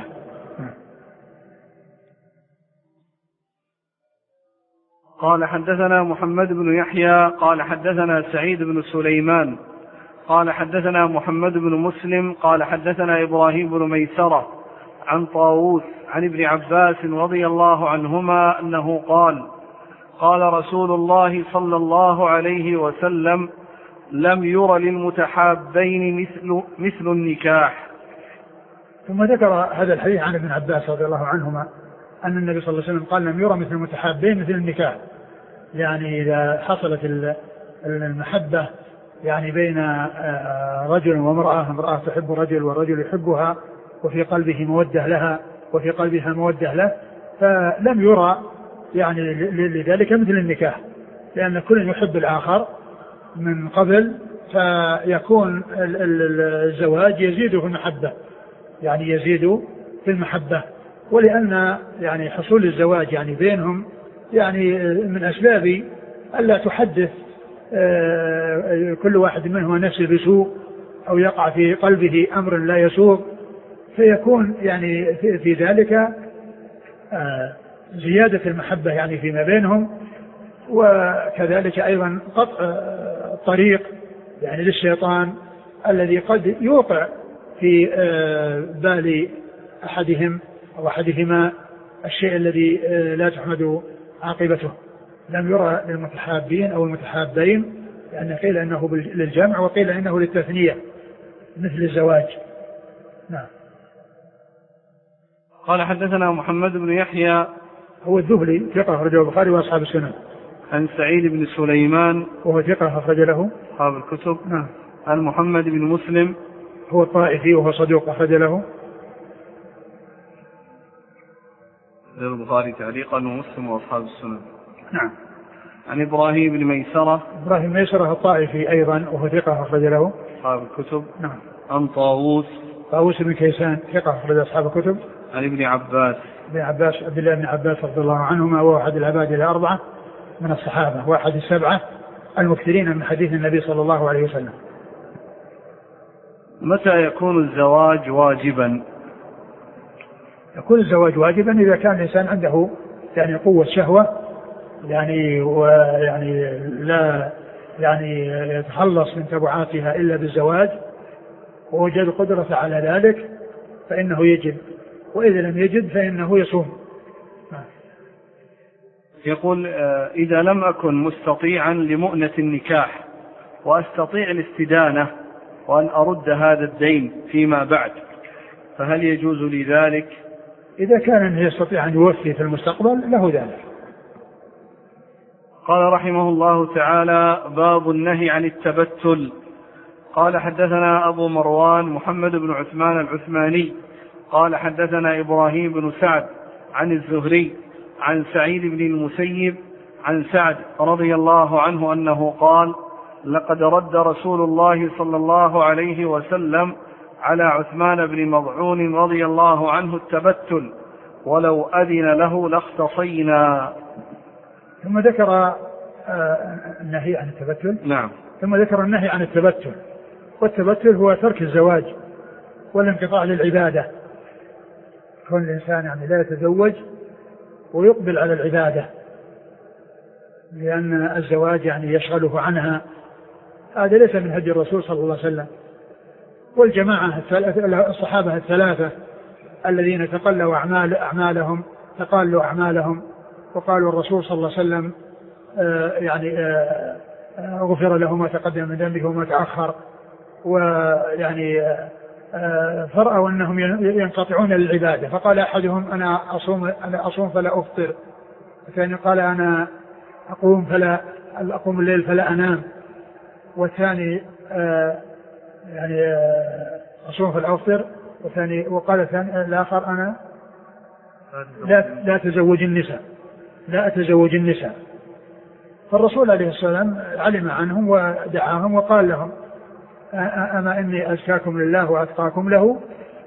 Speaker 1: قال حدثنا محمد بن يحيى قال حدثنا سعيد بن سليمان قال حدثنا محمد بن مسلم قال حدثنا إبراهيم بن ميسرة عن طاووس عن ابن عباس رضي الله عنهما أنه قال قال رسول الله صلى الله عليه وسلم لم ير للمتحابين مثل, مثل النكاح.
Speaker 2: ثم ذكر هذا الحديث عن ابن عباس رضي الله عنهما أن النبي صلى الله عليه وسلم قال لم يرى مثل المتحابين مثل النكاح، يعني إذا حصلت المحبة يعني بين رجل وامرأة، امرأة تحب رجل والرجل يحبها وفي قلبه مودة لها وفي قلبها مودة له، فلم يرى يعني لذلك مثل النكاح، لأن كل يحب الآخر من قبل، فيكون الزواج يزيد في المحبة، يعني يزيد في المحبة، ولأن يعني حصول الزواج يعني بينهم يعني من أسباب ألا تحدث كل واحد منهم نفسه بسوء أو يقع في قلبه أمر لا يسوق، فيكون يعني في ذلك زيادة المحبة يعني فيما بينهم، وكذلك أيضا قطع الطريق يعني للشيطان الذي قد يوقع في بال أحدهم أو أحدهما الشيء الذي لا تحمد عاقبته. لم يرى للمتحابين أو المتحابين، لأن يعني قيل أنه للجمع وقيل أنه للتثنية مثل الزواج. نعم.
Speaker 1: قال حدثنا محمد بن يحيى
Speaker 2: هو الذهلي ثقة أخرجه البخاري وأصحاب السنن.
Speaker 1: عن سعيد بن سليمان
Speaker 2: وهو ثقة أخرج له
Speaker 1: أصحاب الكتب.
Speaker 2: نعم.
Speaker 1: عن محمد بن مسلم
Speaker 2: هو الطائفي وهو صدوق أخرج له
Speaker 1: البخاري تعليقا ومسلم وأصحاب السنن.
Speaker 2: نعم.
Speaker 1: عن إبراهيم بن ميسرة
Speaker 2: إبراهيم ميسرة الطائفي أيضا وهو ثقة أخرج له
Speaker 1: أصحاب الكتب.
Speaker 2: نعم.
Speaker 1: عن طاووس
Speaker 2: طاووس بن كيسان ثقة أخرج أصحاب الكتب.
Speaker 1: عن ابن عباس
Speaker 2: ابن عباس عبد الله بن عباس رضي الله عنهما، وهو أحد العباد الأربعة من الصحابة وأحد السبعة المكثرين من حديث النبي صلى الله عليه وسلم.
Speaker 1: متى يكون الزواج واجبا؟
Speaker 2: يكون الزواج واجبا إذا كان الإنسان عنده يعني قوة شهوة يعني ويعني لا يعني يتخلص من تبعاتها إلا بالزواج ووجد القدرة على ذلك فإنه يجب، وإذا لم يجد فإنه يصوم.
Speaker 1: يقول إذا لم أكن مستطيعا لمؤنة النكاح وأستطيع الاستدانة وأن أرد هذا الدين فيما بعد فهل يجوز لي ذلك؟
Speaker 2: إذا كان يستطيع أن يوفي في المستقبل له ذلك.
Speaker 1: قال رحمه الله تعالى: باب النهي عن التبتل. قال حدثنا أبو مروان محمد بن عثمان العثماني قال حدثنا إبراهيم بن سعد عن الزهري عن سعيد بن المسيب عن سعد رضي الله عنه أنه قال: لقد رد رسول الله صلى الله عليه وسلم على عثمان بن مضعون رضي الله عنه التبتل ولو أذن له لاختصينا.
Speaker 2: ثم ذكر النهي عن التبتل.
Speaker 1: نعم.
Speaker 2: ثم ذكر النهي عن التبتل، والتبتل هو ترك الزواج والانقطاع للعبادة، كون الإنسان يعني لا يتزوج ويقبل على العبادة لأن الزواج يعني يشغله عنها، هذا ليس من هدي الرسول صلى الله عليه وسلم. والجماعة الصحابة الثلاثة الذين تقلوا أعمال أعمالهم تقالوا أعمالهم وقالوا الرسول صلى الله عليه وسلم آه يعني آه غفر له ما تقدم من ذنبه وما تأخر، ويعني آه فرأوا أنهم ينقطعون للعبادة، فقال أحدهم أنا أصوم أنا أصوم فلا أفطر، والثاني قال أنا أقوم فلا أقوم الليل فلا أنام، والثاني آه يعني آه أصوم فلا أفطر، والثاني وقال الثاني الآخر أنا لا لا أتزوج النساء لا أتزوج النساء. فالرسول عليه السلام علم عنهم ودعاهم وقال لهم: أما إني أزكاكم لله وأتقاكم له،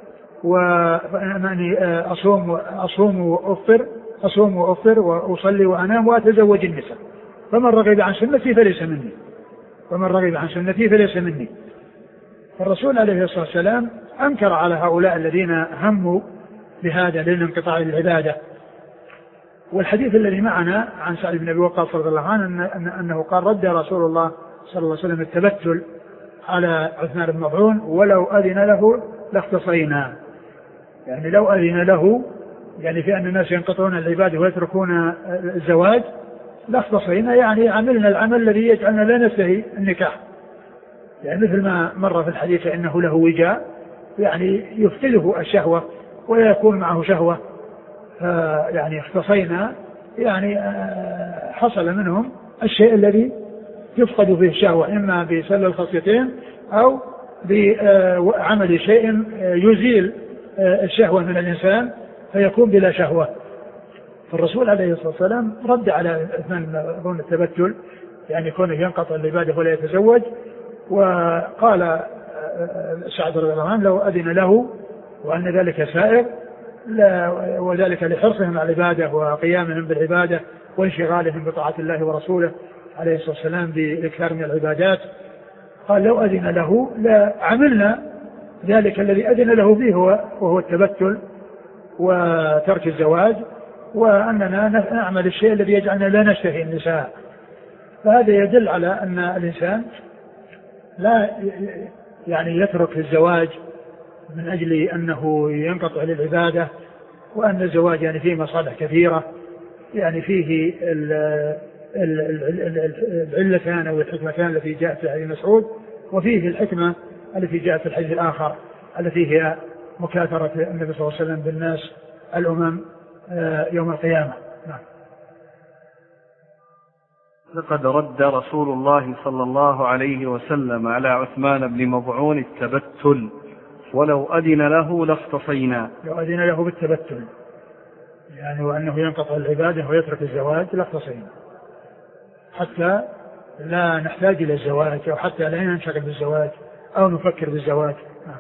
Speaker 2: وأما إني أصوم أصوم وأفطر أصوم وأفطر وأصلي وأنام وأتزوج النساء، فمن رغب عن سنتي فليس مني ومن رغب عن سنتي فليس مني. فالرسول عليه الصلاة والسلام أنكر على هؤلاء الذين هموا بهذا للانقطاع العبادة. والحديث الذي معنا عن سعد بن أبي وقاص رضي الله عنه أنه قال: رد رسول الله صلى الله عليه وسلم التبتل على عثمان بن مضعون ولو أذن له لاختصينا، يعني لو أذن له يعني في أن الناس ينقطعون العبادة ويتركون الزواج لاختصينا، يعني عملنا العمل الذي يجعلنا لا نستهي النكاح، يعني مثل ما مر في الحديث إنه له وجاء يعني يفتله الشهوة ولا يكون معه شهوة، يعني اختصينا يعني حصل منهم الشيء الذي يفقد فيه الشهوة، إما بسل الخصيتين أو بعمل شيء يزيل الشهوة من الإنسان فيكون بلا شهوة. فالرسول عليه الصلاة والسلام رد على عثمان بن التبتل، يعني كونه ينقطع العبادة ولا يتزوج، وقال سعد رضي الله عنه: لو أذن له، وأن ذلك سائر، وذلك لحرصهم على العبادة وقيامهم بالعبادة وانشغالهم بطاعة الله ورسوله عليه الصلاة والسلام بإكثار من العبادات. قال: لو أذن له لعملنا ذلك الذي أذن له فيه وهو التبتل وترك الزواج، وأننا نعمل الشيء الذي يجعلنا لا نشتهي النساء. فهذا يدل على أن الإنسان لا يعني يترك الزواج من أجل أنه ينقطع للعبادة، وأن الزواج يعني فيه مصالح كثيرة، يعني فيه العلتان أو الحكمتان التي جاءت في حديث مسعود، وفيه الحكمة التي جاءت في الحديث الآخر التي هي مكاثرة النبي صلى الله عليه وسلم بالناس الأمم يوم القيامة. نعم.
Speaker 1: لقد رد رسول الله صلى الله عليه وسلم على عثمان بن مضعون التبتل ولو أذن له لاختصينا.
Speaker 2: لو أذن له بالتبتل يعني وأنه ينقطع العبادة ويترك الزواج لاختصينا، حتى لا نحتاج إلى الزواج أو حتى لا ننشغل بالزواج أو نفكر بالزواج.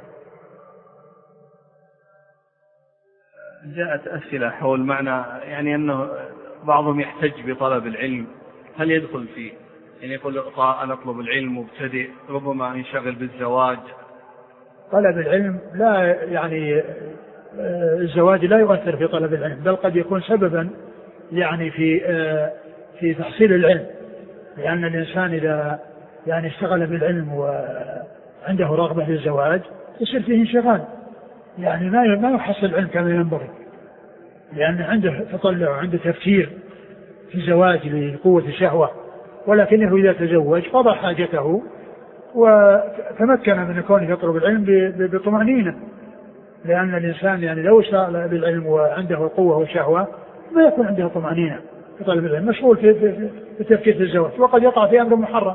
Speaker 1: جاءت أسئلة حول معنى يعني أنه بعضهم يحتج بطلب العلم، هل يدخل فيه؟ يعني يقول أنا أطلب العلم مبتدئ ربما ينشغل بالزواج.
Speaker 2: طلب العلم لا يعني الزواج لا يؤثر في طلب العلم، بل قد يكون سببا يعني في في تحصيل العلم، لأن الإنسان إذا يعني اشتغل بالعلم وعنده رغبة في الزواج يصير فيه انشغال، يعني ما ما يحصل العلم كما ينبغي، لأن عنده تطلع وعنده تفكير في الزواج لقوة الشهوة، ولكنه إذا تزوج قضى حاجته وتمكن من كونه يطلب العلم بطمأنينة، لأن الإنسان يعني لو اشتغل بالعلم وعنده قوة وشهوة ما يكون عنده طمأنينة في طلب العلم، مشغول في, في, في التفكير في الزواج، وقد يقع في أمر محرم.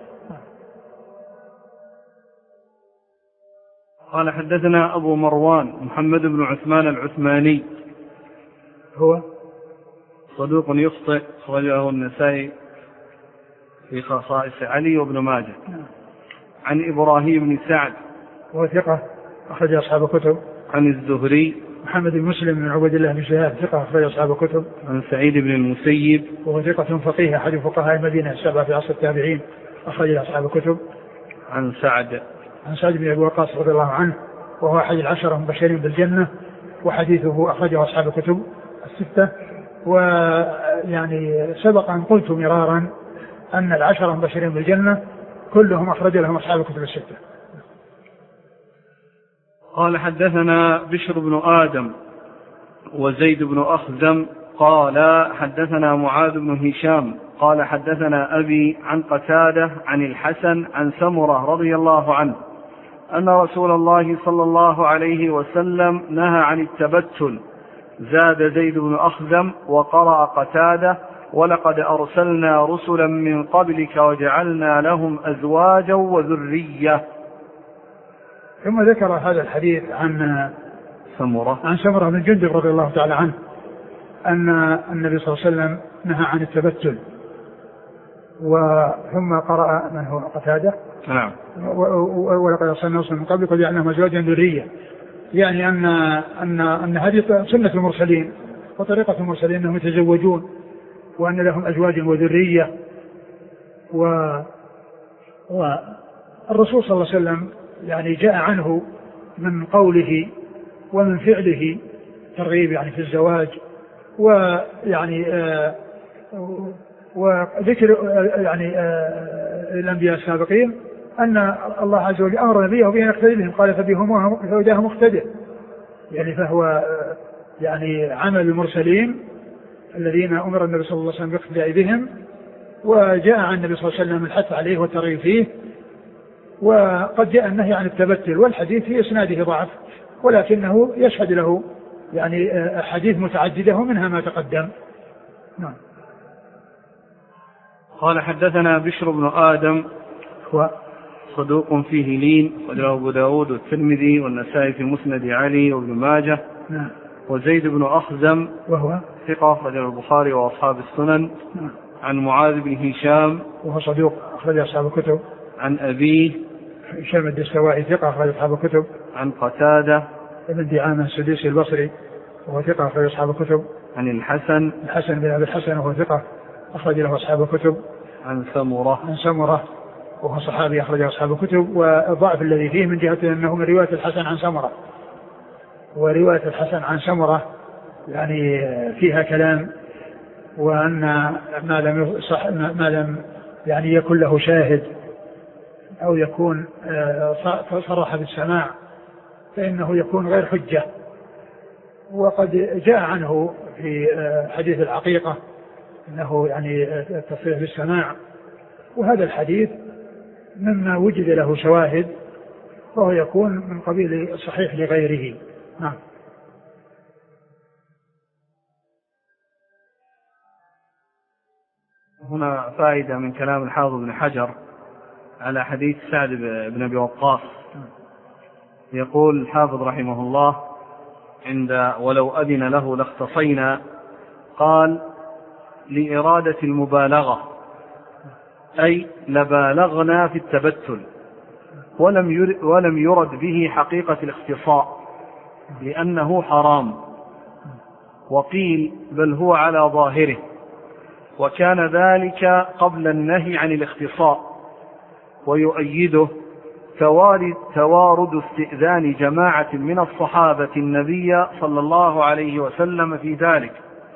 Speaker 1: قال حدثنا أبو مروان محمد بن عثمان العثماني
Speaker 2: هو
Speaker 1: صدوق يخطئ، أخرجه النسائي في خصائص علي وابن ماجه. عن إبراهيم بن سعد
Speaker 2: وهو ثقة أخرج أصحاب الكتب.
Speaker 1: عن الزهري
Speaker 2: محمد بن مسلم بن عبد الله بن شهاب ثقة أخرج أصحاب الكتب.
Speaker 1: عن سعيد بن المسيب
Speaker 2: وهو ثقة فقيه أحد فقهاء المدينة السبعة في عصر التابعين أخرج أصحاب الكتب.
Speaker 1: عن سعد
Speaker 2: عن سعد بن أبي وقاص رضي الله عنه وهو أحد العشرة المبشرين بالجنة، وحديثه أخرجه أصحاب الكتب الستة. ويعني سبق أن قلت مرارا أن العشرة المبشرين بالجنة كلهم أخرج لهم أصحاب الكتب الستة.
Speaker 1: قال حدثنا بشر بن آدم وزيد بن أخزم قال حدثنا معاذ بن هشام قال حدثنا أبي عن قتادة عن الحسن عن سمرة رضي الله عنه أن رسول الله صلى الله عليه وسلم نهى عن التبتل. زاد زيد بن أخزم وقرأ قتادة ولقد أرسلنا رسلا من قبلك وجعلنا لهم أزواجا وذرية.
Speaker 2: ثم ذكر هذا الحديث عن
Speaker 1: سمرة
Speaker 2: عن سمرة بن جندب رضي الله تعالى عنه أن النبي صلى الله عليه وسلم نهى عن التبتل، وثم قرأ من هو قتادة
Speaker 1: نعم
Speaker 2: ولقد أرسلنا رسلا من قبلك وجعلنا لهم أزواجا وذرية، يعني أن أن أن هذه سنة المرسلين وطريقة المرسلين أنهم يتزوجون وأن لهم أزواج وذرية. و والرسول صلى الله عليه وسلم يعني جاء عنه من قوله ومن فعله ترغيب يعني في الزواج، ويعني آه وذكر يعني آه الأنبياء السابقين أن الله عز وجل أمر نبيه وبه يقتدي بهم، قال فبهداه مقتدي، يعني فهو آه يعني عمل المرسلين الذين أمر النبي صلى الله عليه وسلم بالاقتداء بهم، وجاء عن النبي صلى الله عليه وسلم الحث عليه والترغيب فيه. وقد جاء النهي عن التبتل، والحديث في إسناده ضعف ولكنه يشهد له يعني أحاديث متعددة ومنها ما تقدم. نعم.
Speaker 1: قال حدثنا بشر بن آدم
Speaker 2: هو
Speaker 1: صدوق فيه لين وله أبو داود والترمذي والنسائي في مسند علي وابن ماجه.
Speaker 2: نعم.
Speaker 1: وزيد بن أخزم
Speaker 2: وهو
Speaker 1: ثقة أخرج البخاري وأصحاب السنن.
Speaker 2: نعم.
Speaker 1: عن معاذ بن هشام
Speaker 2: وهو صدوق أخرج أصحاب الكتب.
Speaker 1: عن أبيه
Speaker 2: هشام الدستوائي ثقة أخرج أصحاب الكتب.
Speaker 1: عن قتادة
Speaker 2: ابن دعامة السدوسي البصري وهو ثقة أخرج أصحاب الكتب.
Speaker 1: عن الحسن
Speaker 2: الحسن بن أبي الحسن وهو ثقة أخرج له أصحاب الكتب.
Speaker 1: عن سمرة
Speaker 2: عن سمرة وهو صحابي أخرج أصحاب الكتب، والضعف الذي فيه من جهة أنه من رواية الحسن عن سمرة، ورواية الحسن عن سمرة يعني فيها كلام، وأن ما لم يصح ما لم يعني يكون له شاهد أو يكون صرح بالسماع فإنه يكون غير حجة. وقد جاء عنه في حديث العقيقة أنه يعني التصريح بالسماع، وهذا الحديث مما وجد له شواهد فهو يكون من قبيل الصحيح لغيره. نعم.
Speaker 1: هنا فائدة من كلام الحافظ بن حجر على حديث سعد بن أبي وقاص. يقول الحافظ رحمه الله عند ولو أذن له لاختصينا، قال لإرادة المبالغة، أي لبالغنا في التبتل، ولم يرد, ولم يرد به حقيقة الاختصاء لأنه حرام، وقيل بل هو على ظاهره، وكان ذلك قبل النهي عن الاختصاء، ويؤيده توارد, توارد استئذان جماعة من الصحابة النبي صلى الله عليه وسلم في ذلك،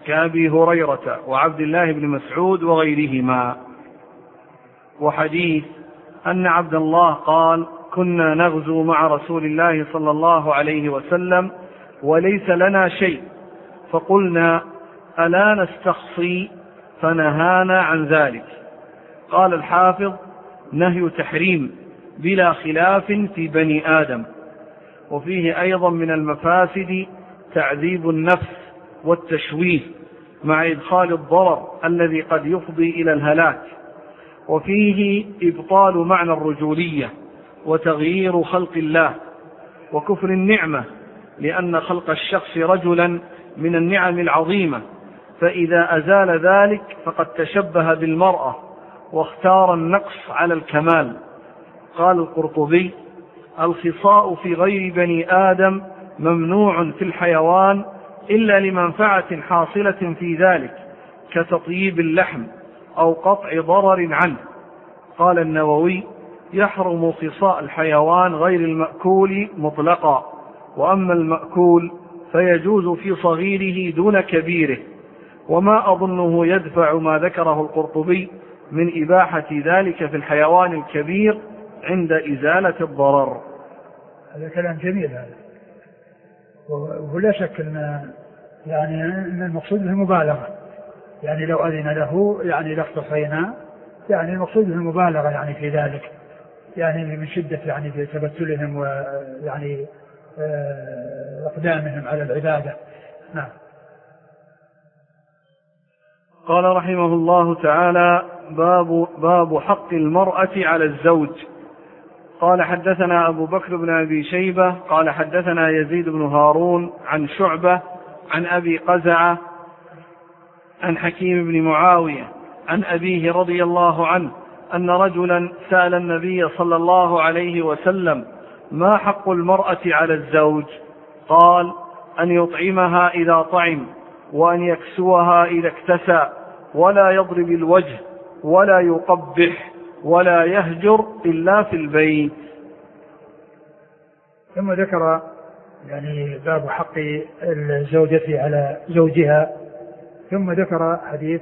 Speaker 1: كأبي هريرة وعبد الله بن مسعود وغيرهما. وحديث أن عبد الله قال: كنا نغزو مع رسول الله صلى الله عليه وسلم وليس لنا شيء، فقلنا: ألا نستخصي؟ فنهانا عن ذلك. قال الحافظ: نهي تحريم بلا خلاف في بني آدم. وفيه أيضا من المفاسد تعذيب النفس والتشويه مع إدخال الضرر الذي قد يفضي إلى الهلاك. وفيه إبطال معنى الرجولية وتغيير خلق الله وكفر النعمة، لأن خلق الشخص رجلا من النعم العظيمة، فإذا أزال ذلك فقد تشبه بالمرأة واختار النقص على الكمال. قال القرطبي: الخصاء في غير بني آدم ممنوع في الحيوان إلا لمنفعة حاصلة في ذلك كتطييب اللحم أو قطع ضرر عنه. قال النووي: يحرم خصاء الحيوان غير المأكول مطلقا، وأما المأكول فيجوز في صغيره دون كبيره، وما أظنه يدفع ما ذكره القرطبي من إباحة ذلك في الحيوان الكبير عند إزالة الضرر.
Speaker 2: هذا كلام جميل هذا، ولا شك أن يعني أن المقصود به المبالغة، يعني لو أذن له يعني لاختصينا، يعني المقصود به المبالغة يعني في ذلك، يعني من شدة يعني في تبتلهم ويعني اقدامهم على العبادة. نعم.
Speaker 1: قال رحمه الله تعالى: باب باب حق المرأة على الزوج. قال: حدثنا أبو بكر بن أبي شيبة قال حدثنا يزيد بن هارون عن شعبة عن أبي قزعة عن حكيم بن معاوية عن أبيه رضي الله عنه أن رجلا سأل النبي صلى الله عليه وسلم: ما حق المرأة على الزوج؟ قال: أن يطعمها إذا طعم، وأن يكسوها إذا اكتسى، ولا يضرب الوجه، ولا يقبح، ولا يهجر إلا في البيت.
Speaker 2: ثم ذكر يعني باب حق الزوجة على زوجها، ثم ذكر حديث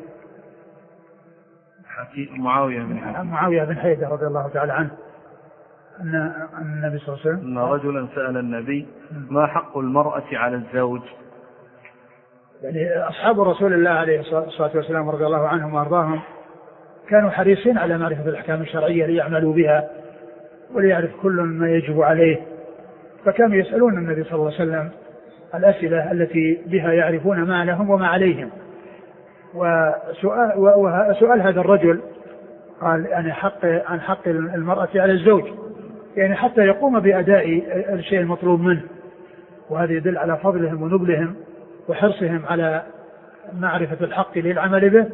Speaker 1: معاوية بن
Speaker 2: معاوية بن حيدة رضي الله تعالى عنه أن النبي صلى الله عليه وسلم
Speaker 1: أن رجلا سأل النبي: ما حق المرأة على الزوج؟
Speaker 2: يعني أصحاب رسول الله عليه الصلاة والسلام رضي الله عنهم وأرضاهم كانوا حريصين على معرفة الأحكام الشرعية ليعملوا بها وليعرف كل ما يجب عليه، فكانوا يسألون النبي صلى الله عليه وسلم الأسئلة التي بها يعرفون ما لهم وما عليهم. وسؤال, وسؤال هذا الرجل قال عن حق, عن حق المرأة على الزوج، يعني حتى يقوم بأداء الشيء المطلوب منه، وهذا يدل على فضلهم ونبلهم وحرصهم على معرفة الحق للعمل به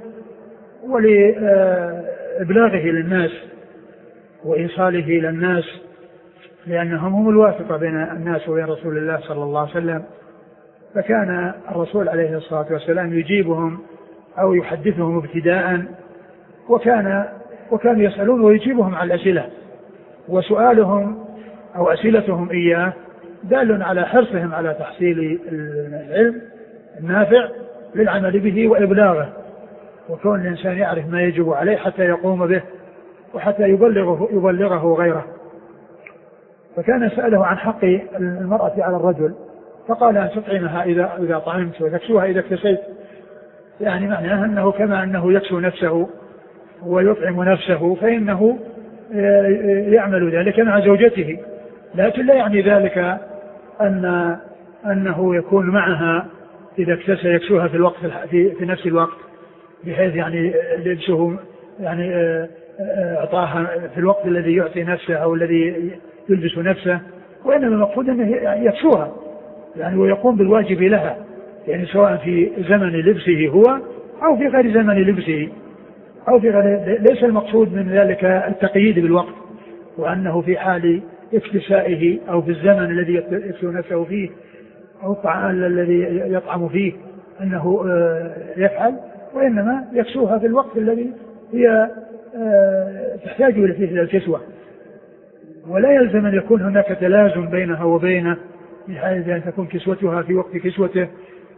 Speaker 2: ولإبلاغه للناس وإيصاله للناس، لأنهم هم الواسطة بين الناس وبين رسول الله صلى الله عليه وسلم. فكان الرسول عليه الصلاة والسلام يجيبهم أو يحدثهم ابتداء، وكان وكانوا يسألون ويجيبهم على الأسئلة، وسؤالهم أو أسئلتهم إياه دال على حرصهم على تحصيل العلم النافع للعمل به وإبلاغه، وكون الإنسان يعرف ما يجب عليه حتى يقوم به وحتى يبلغه, يبلغه غيره. فكان سأله عن حق المرأة على الرجل، فقال: أن تطعمها إذا, إذا طعمت، وتكسوها إذا اكتسيت، يعني معناه أنه كما أنه يكسو نفسه ويطعم نفسه فإنه يعمل ذلك مع زوجته، لكن لا يعني ذلك أن أنه يكون معها إذا اكتسى يكسوها في الوقت في, في نفس الوقت، بحيث يعني لبسه يعني أعطاها في الوقت الذي يعطي نفسه أو الذي يلبس نفسه، وإنما المقصود أنه يكسوها يعني ويقوم بالواجب لها، يعني سواء في زمن لبسه هو أو في غير زمن لبسه أو في غير. ليس المقصود من ذلك التقييد بالوقت، وأنه في حال اكتسائه أو في الزمن الذي يكسو نفسه فيه أو الطعام الذي يطعم فيه أنه يفعل، وإنما يكسوها في الوقت الذي هي تحتاج إلى الكسوة، ولا يلزم أن يكون هناك تلازم بينها وبينه بحيث أن تكون كسوتها في وقت كسوته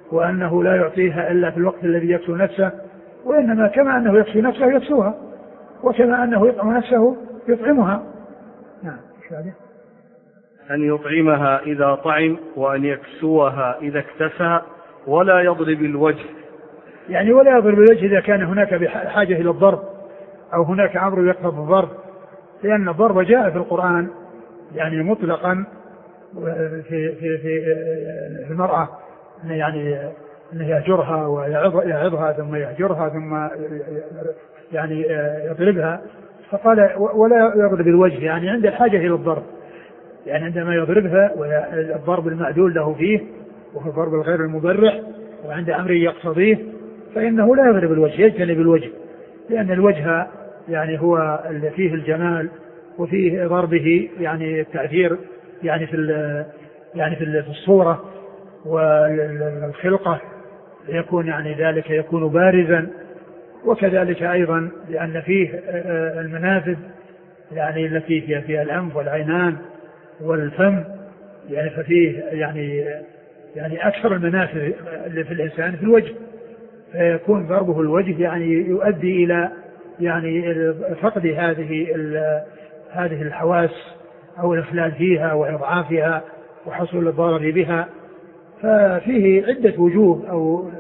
Speaker 2: وأنه لا يعطيها إلا في الوقت الذي يكسو نفسه، وإنما كما أنه يكسو نفسه يكسوها، وكما أنه يطعم نفسه يطعمها. نعم.
Speaker 1: أن يطعمها إذا طعم وأن يكسوها إذا اكتسى، ولا يضرب الوجه.
Speaker 2: يعني ولا يضرب الوجه إذا كان هناك بحاجة إلى الضرب أو هناك أمر يقتضي الضرب، لأن الضرب جاء في القرآن يعني مطلقا في في في المرأة، يعني أنه يهجرها ويعظها ثم يهجرها ثم يعني يضربها، فقال ولا يضرب الوجه، يعني عند الحاجة إلى الضرب، يعني عندما يضربها والضرب المعدول له فيه وهو الضرب الغير المبرح وعند أمر يقتضيه فإنه لا يضرب الوجه، يجتنب الوجه، لأن الوجه يعني هو اللي فيه الجمال وفيه ضربه يعني التأثير يعني في يعني في الصورة والخلقة، يكون يعني ذلك يكون بارزا، وكذلك أيضا لأن فيه المنافذ يعني التي فيها فيها الأنف والعينان والفم، يعني ففيه يعني يعني أكثر المنافذ اللي في الإنسان في الوجه، فيكون ضربه الوجه يعني يؤدي إلى يعني فقد هذه هذه الحواس أو الإخلال فيها وإضعافها وحصول الضرر بها، ففيه عدة وجوه أو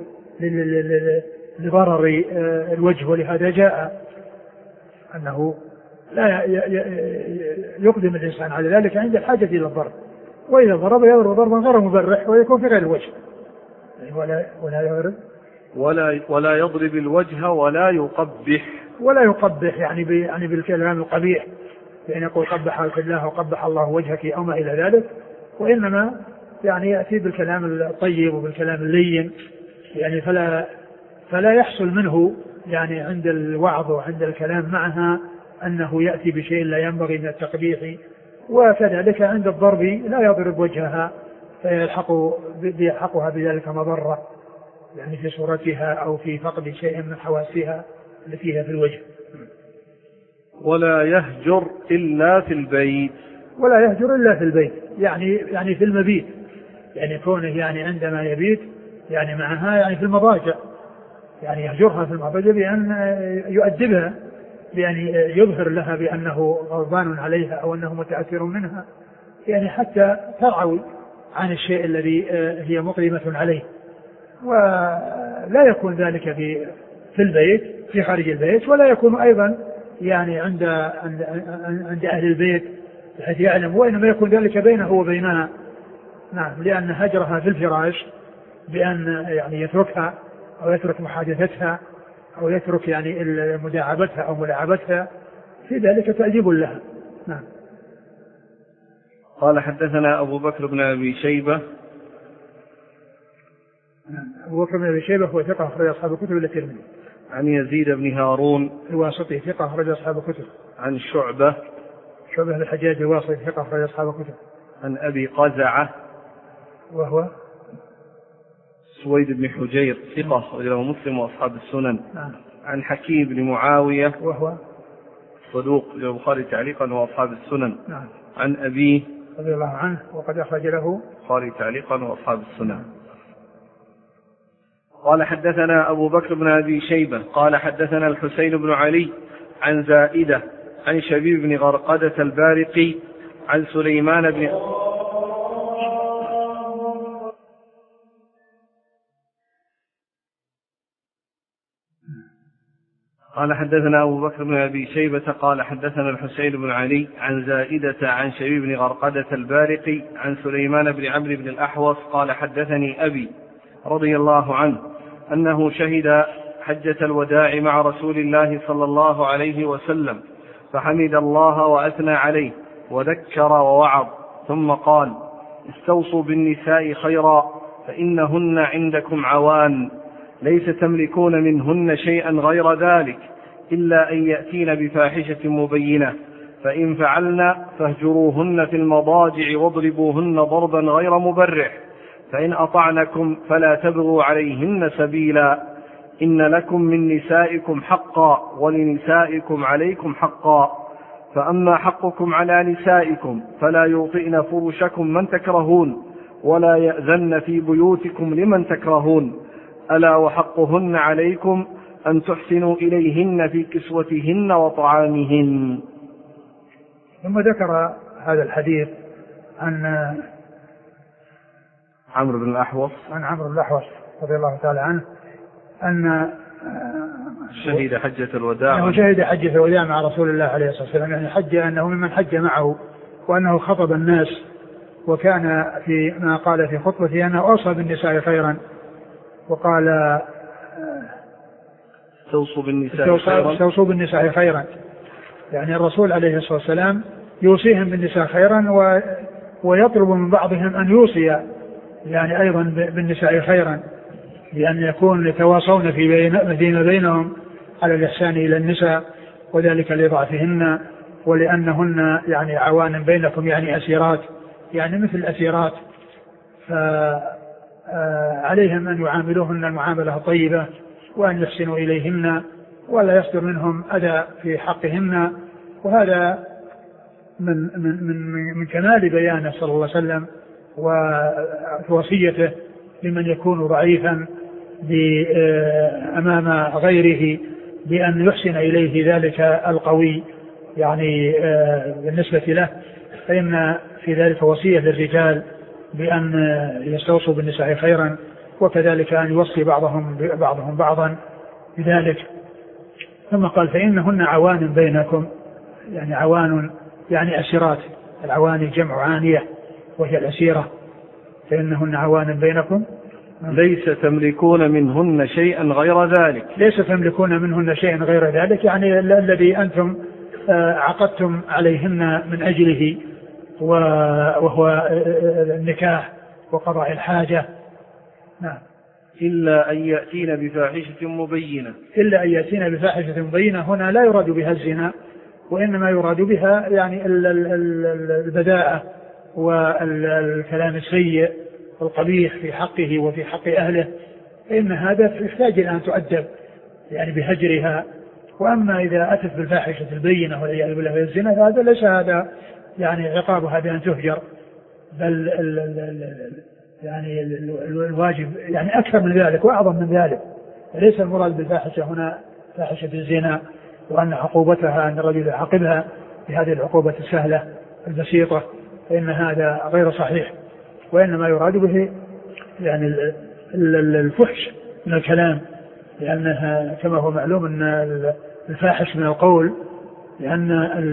Speaker 2: لضرر الوجه، ولهذا جاء أنه لا يقدم الإنسان على ذلك عند الحاجة إلى الضرب، وإذا ضرب يضرب ضربا غير مبرح ويكون في غير الوجه، ولا ولا يضرب
Speaker 1: ولا ولا يضرب الوجه ولا يقبح
Speaker 2: ولا يقبح يعني يعني بالكلام القبيح، يعني يقول قبح الله وقبح الله وجهك أو ما إلى ذلك، وإنما يعني يأتي بالكلام الطيب وبالكلام اللين، يعني فلا فلا يحصل منه يعني عند الوعظ وعند الكلام معها أنه يأتي بشيء لا ينبغي من التقبيح، وكذلك عند الضرب لا يضرب وجهها فيلحق يلحقها بذلك مضرة يعني في صورتها أو في فقد شيء من حواسها التي هي في الوجه.
Speaker 1: ولا يهجر إلا في البيت
Speaker 2: ولا يهجر إلا في البيت، يعني يعني في المبيت، يعني كونه يعني عندما يبيت يعني معها يعني في المضاجع، يعني يهجرها في المضاجع بأن يؤدبها، بأن يظهر لها بأنه غضبان عليها أو أنه متأثر منها، يعني حتى ترعوي عن الشيء الذي هي مقدمة عليه، ولا يكون ذلك في في البيت في خارج البيت، ولا يكون أيضا يعني عند عند أهل البيت بحيث يعلم، وإنما يكون ذلك بينه وبينها. نعم، لأن هجرها في الفراش بأن يعني يتركها أو يترك محادثتها أو يترك يعني مداعبتها أو ملاعبتها، في ذلك تأديب لها. نعم.
Speaker 1: قال حدثنا أبو بكر بن أبي شيبة.
Speaker 2: أبو بكر بن أبي شيبة هو ثقة أخرج أصحاب الكتب إلا الترمذي.
Speaker 1: عن يزيد بن هارون
Speaker 2: الواسطي ثقة أخرج أصحاب الكتب.
Speaker 1: عن شعبة
Speaker 2: شعبة بن الحجاج الواسطي ثقة أخرج أصحاب الكتب.
Speaker 1: عن أبي قزعة
Speaker 2: وهو
Speaker 1: سويد بن حجير ثقة أخرجه مسلم وأصحاب السنن.
Speaker 2: نعم.
Speaker 1: عن حكيم بن معاوية
Speaker 2: وهو
Speaker 1: صدوق البخاري تعليقا وأصحاب السنن.
Speaker 2: نعم.
Speaker 1: عن أبيه
Speaker 2: رضي الله عنه وقد أخرج له
Speaker 1: البخاري تعليقا وأصحاب السنن. قال حدثنا أبو بكر بن أبي شيبة قال حدثنا الحسين بن علي عن زائدة عن شبيب بن غرقدة البارقي عن سليمان بن قال حدثنا أبو بكر بن أبي شيبة قال حدثنا الحسين بن علي عن زائدة عن شبيب بن غرقدة البارقي عن سليمان بن عمرو بن الأحوص قال حدثني أبي رضي الله عنه أنه شهد حجة الوداع مع رسول الله صلى الله عليه وسلم فحمد الله وأثنى عليه وذكر ووعظ ثم قال: استوصوا بالنساء خيرا فإنهن عندكم عوان ليس تملكون منهن شيئا غير ذلك إلا أن يأتين بفاحشة مبينة، فإن فعلن فاهجروهن في المضاجع واضربوهن ضربا غير مبرح، فإن أطعنكم فلا تبغوا عليهن سبيلا، إن لكم من نسائكم حقا ولنسائكم عليكم حقا، فأما حقكم على نسائكم فلا يوطئن فرشكم من تكرهون، ولا يأذن في بيوتكم لمن تكرهون، ألا وحقهن عليكم أن تحسنوا إليهن في كسوتهن وطعامهن.
Speaker 2: ثم ذكر هذا الحديث عن
Speaker 1: عمرو بن الأحوص
Speaker 2: عن عمرو بن الأحوص رضي الله تعالى عنه أن
Speaker 1: شهد حجة الوداع
Speaker 2: أنه شهد حجة الوداع مع رسول الله عليه الصلاة والسلام، يعني حج أنه ممن حج معه، وأنه خطب الناس، وكان في ما قال في خطبته أنه أوصى بالنساء خيرا، وقال
Speaker 1: استوصوا بالنساء خيرا
Speaker 2: استوصوا بالنساء خيرا، يعني الرسول عليه الصلاة والسلام يوصيهم بالنساء خيرا، ويطلب من بعضهم أن يوصي يعني أيضا بالنساء خيرا، لأن يكون يتواصون في بين بينهم على الإحسان إلى النساء، وذلك لضعفهن ولأنهن يعني عوان بينكم، يعني أسيرات، يعني مثل الأسيرات، فعليهم أن يعاملوهن المعاملة الطيبة، وأن يحسنوا إليهن ولا يصدر منهم أذى في حقهن. وهذا من من من من كمال بيانه صلى الله عليه وسلم ووصيته لمن يكون ضعيفا أمام غيره بأن يحسن إليه ذلك القوي، يعني بالنسبة له، فإن في ذلك وصية للرجال بأن يستوصوا بالنساء خيرا، وكذلك أن يوصي بعضهم بعضهم بعضا بذلك. ثم قال فإنهن عوان بينكم، يعني عوان يعني أسيرات، العوان جمع عانية وهي الأسيرة، فإنهن عوان بينكم
Speaker 1: ليس تملكون منهن شيئا غير ذلك
Speaker 2: ليس تملكون منهن شيئا غير ذلك، يعني الذي أنتم عقدتم عليهن من أجله، وهو النكاح وقضاء الحاجة. نعم.
Speaker 1: إلا أن يأتين بفاحشة مبينة
Speaker 2: إلا أن يأتين بفاحشة مبينة، هنا لا يراد بها الزنا، وإنما يراد بها يعني البذاءة والكلام السيء والقبيح في حقه وفي حق أهله، فإن هذا يحتاج إلى أن تؤدب يعني بهجرها. وأما إذا أتت بالفاحشة البينة والعياذ بالله في الزنا فهذا ليس هذا يعني عقابها بأن تهجر، بل ال ال ال يعني الواجب يعني أكثر من ذلك وأعظم من ذلك. ليس المراد بالفاحشة هنا فاحشة الزنا وأن عقوبتها أن الرجل يعاقبها بهذه العقوبة السهلة البسيطة، فإن هذا غير صحيح، وإنما يراد به يعني الفحش من الكلام، لأنها كما هو معلوم أن الفاحش من القول، لأن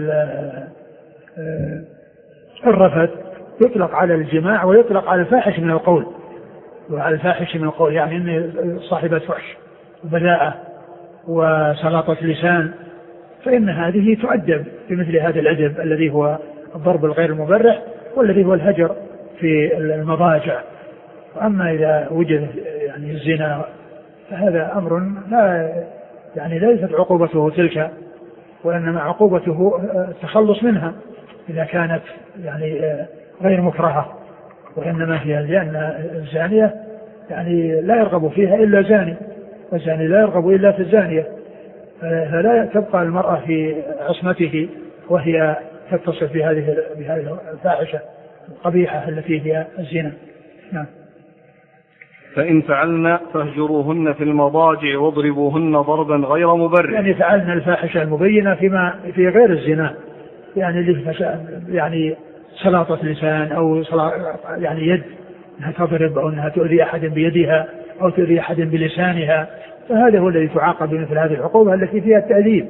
Speaker 2: الرفث يطلق على الجماع ويطلق على الفاحش من القول، وعلى الفاحش من القول يعني أن صاحبة فحش وبذاءة وسلاطة لسان، فإن هذه تؤدب بمثل هذا الأدب الذي هو الضرب الغير المبرح والذي هو الهجر في المضاجع. وأما إذا وجد يعني الزنا فهذا أمر لا يعني ليست عقوبته تلك، وإنما عقوبته التخلص منها إذا كانت يعني غير مكرهة، وإنما هي لأن الزانية يعني لا يرغب فيها إلا زاني، والزاني لا يرغب إلا في الزانية، فلا تبقى المرأة في عصمته وهي تتصف بهذه بهذه الفاحشة القبيحة التي هي الزنا. نعم.
Speaker 1: فإن فعلن فاهجروهن في المضاجع واضربوهن ضربا غير مبرح،
Speaker 2: يعني فعلنا الفاحشة المبينة فيما في غير الزنا، يعني يعني سلاطة لسان أو يعني يد أنها تضرب أو أنها تؤذي أحد بيدها أو تؤذي أحد بلسانها، فهذا هو الذي تعاقب بمثل هذه العقوبة التي فيها التأديب.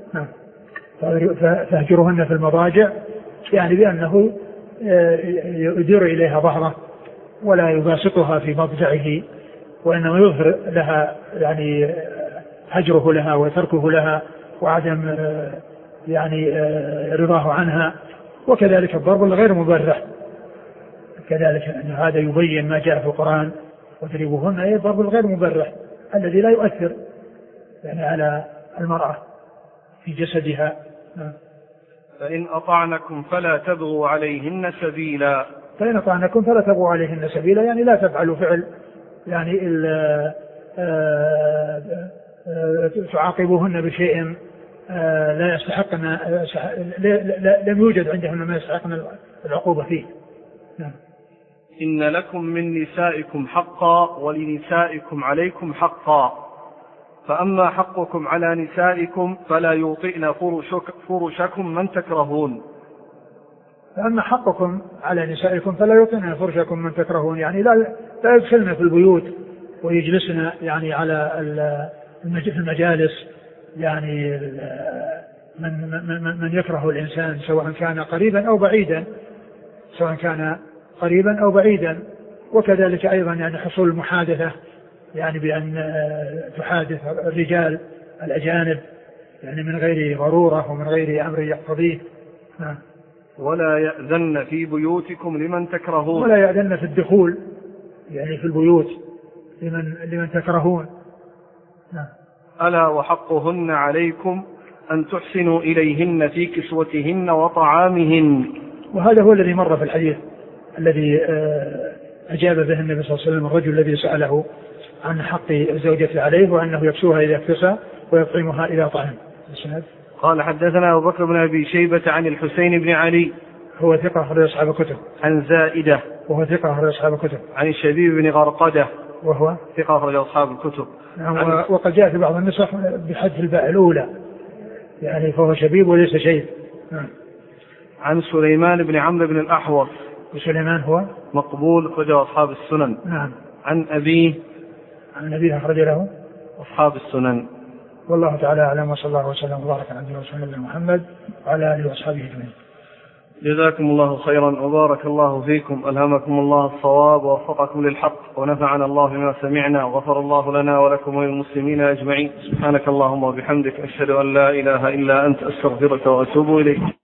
Speaker 2: فاهجروهن في المضاجع يعني بأنه يدير إليها ظهره ولا يباسطها في مضجعه، وإنما يظهر لها يعني هجره لها وتركه لها وعدم يعني رضاه عنها. وكذلك الضرب الغير مبرح كذلك أن هذا يبين ما جاء في القرآن وتضربوهن، أي الضرب الغير مبرح الذي لا يؤثر يعني على المرأة في جسدها.
Speaker 1: فإن أطعنكم فلا تبغوا عليهن سبيلا
Speaker 2: فإن أطعنكم فلا تبغوا عليهن سبيلا يعني لا تفعلوا فعل يعني تعاقبوهن بشيء لا يستحقن، لم يوجد عندهن ما يستحقن العقوبة فيه. نعم.
Speaker 1: إن لكم من نسائكم حقا ولنسائكم عليكم حقا، فأما حقكم على نسائكم فلا يوطئن فرشك فرشكم من تكرهون.
Speaker 2: فأما حقكم على نسائكم فلا يوطئن فرشكم من تكرهون، يعني لا لا يدخلن في البيوت ويجلسن يعني على المجالس، يعني من من من يكره الإنسان سواء كان قريبا أو بعيدا، سواء كان قريبا أو بعيدا. وكذلك أيضا يعني حصول المحادثة، يعني بأن تحادث الرجال الأجانب يعني من غير ضرورة ومن غير أمر يقتضيه. نعم.
Speaker 1: ولا يأذن في بيوتكم لمن تكرهون.
Speaker 2: ولا يأذن في الدخول يعني في البيوت لمن لمن تكرهون. نعم.
Speaker 1: ألا وحقهن عليكم أن تحسنوا إليهن في كسوتهن وطعامهن.
Speaker 2: وهذا هو الذي مر في الحديث الذي أجاب به النبي صلى الله عليه وسلم الرجل الذي سأله عن حق الزوجة عليه، وأنه يكسوها إذا اكتسى ويطعمها إذا طعم.
Speaker 1: قال حدثنا أبو بكر بن أبي شيبة عن الحسين بن علي
Speaker 2: هو ثقة أخرج أصحاب الكتب.
Speaker 1: عن زائدة
Speaker 2: وهو ثقة أخرج أصحاب الكتب.
Speaker 1: عن الشبيب بن غرقدة
Speaker 2: وهو
Speaker 1: ثقة أخرج أصحاب الكتب.
Speaker 2: عن... وقد جاء في بعض النسخ بحذف الباء الأولى، يعني فهو شبيب وليس شيب. نعم.
Speaker 1: عن سليمان بن عمرو بن الأحوص.
Speaker 2: وسليمان هو
Speaker 1: مقبول أخرج أصحاب السنن.
Speaker 2: نعم.
Speaker 1: عن أبيه
Speaker 2: عن أبيه أخرج له
Speaker 1: أصحاب السنن.
Speaker 2: والله تعالى أعلم، وصلى الله وسلم وبارك على نبينا ورسولنا محمد وعلى آله وأصحابه أجمعين.
Speaker 1: جزاكم الله خيرا وبارك الله فيكم، ألهمكم الله الصواب ووفقكم للحق، ونفعنا الله بما سمعنا، وغفر الله لنا ولكم وللمسلمين أجمعين. سبحانك اللهم وبحمدك، أشهد أن لا إله إلا أنت، أستغفرك وأتوب إليك.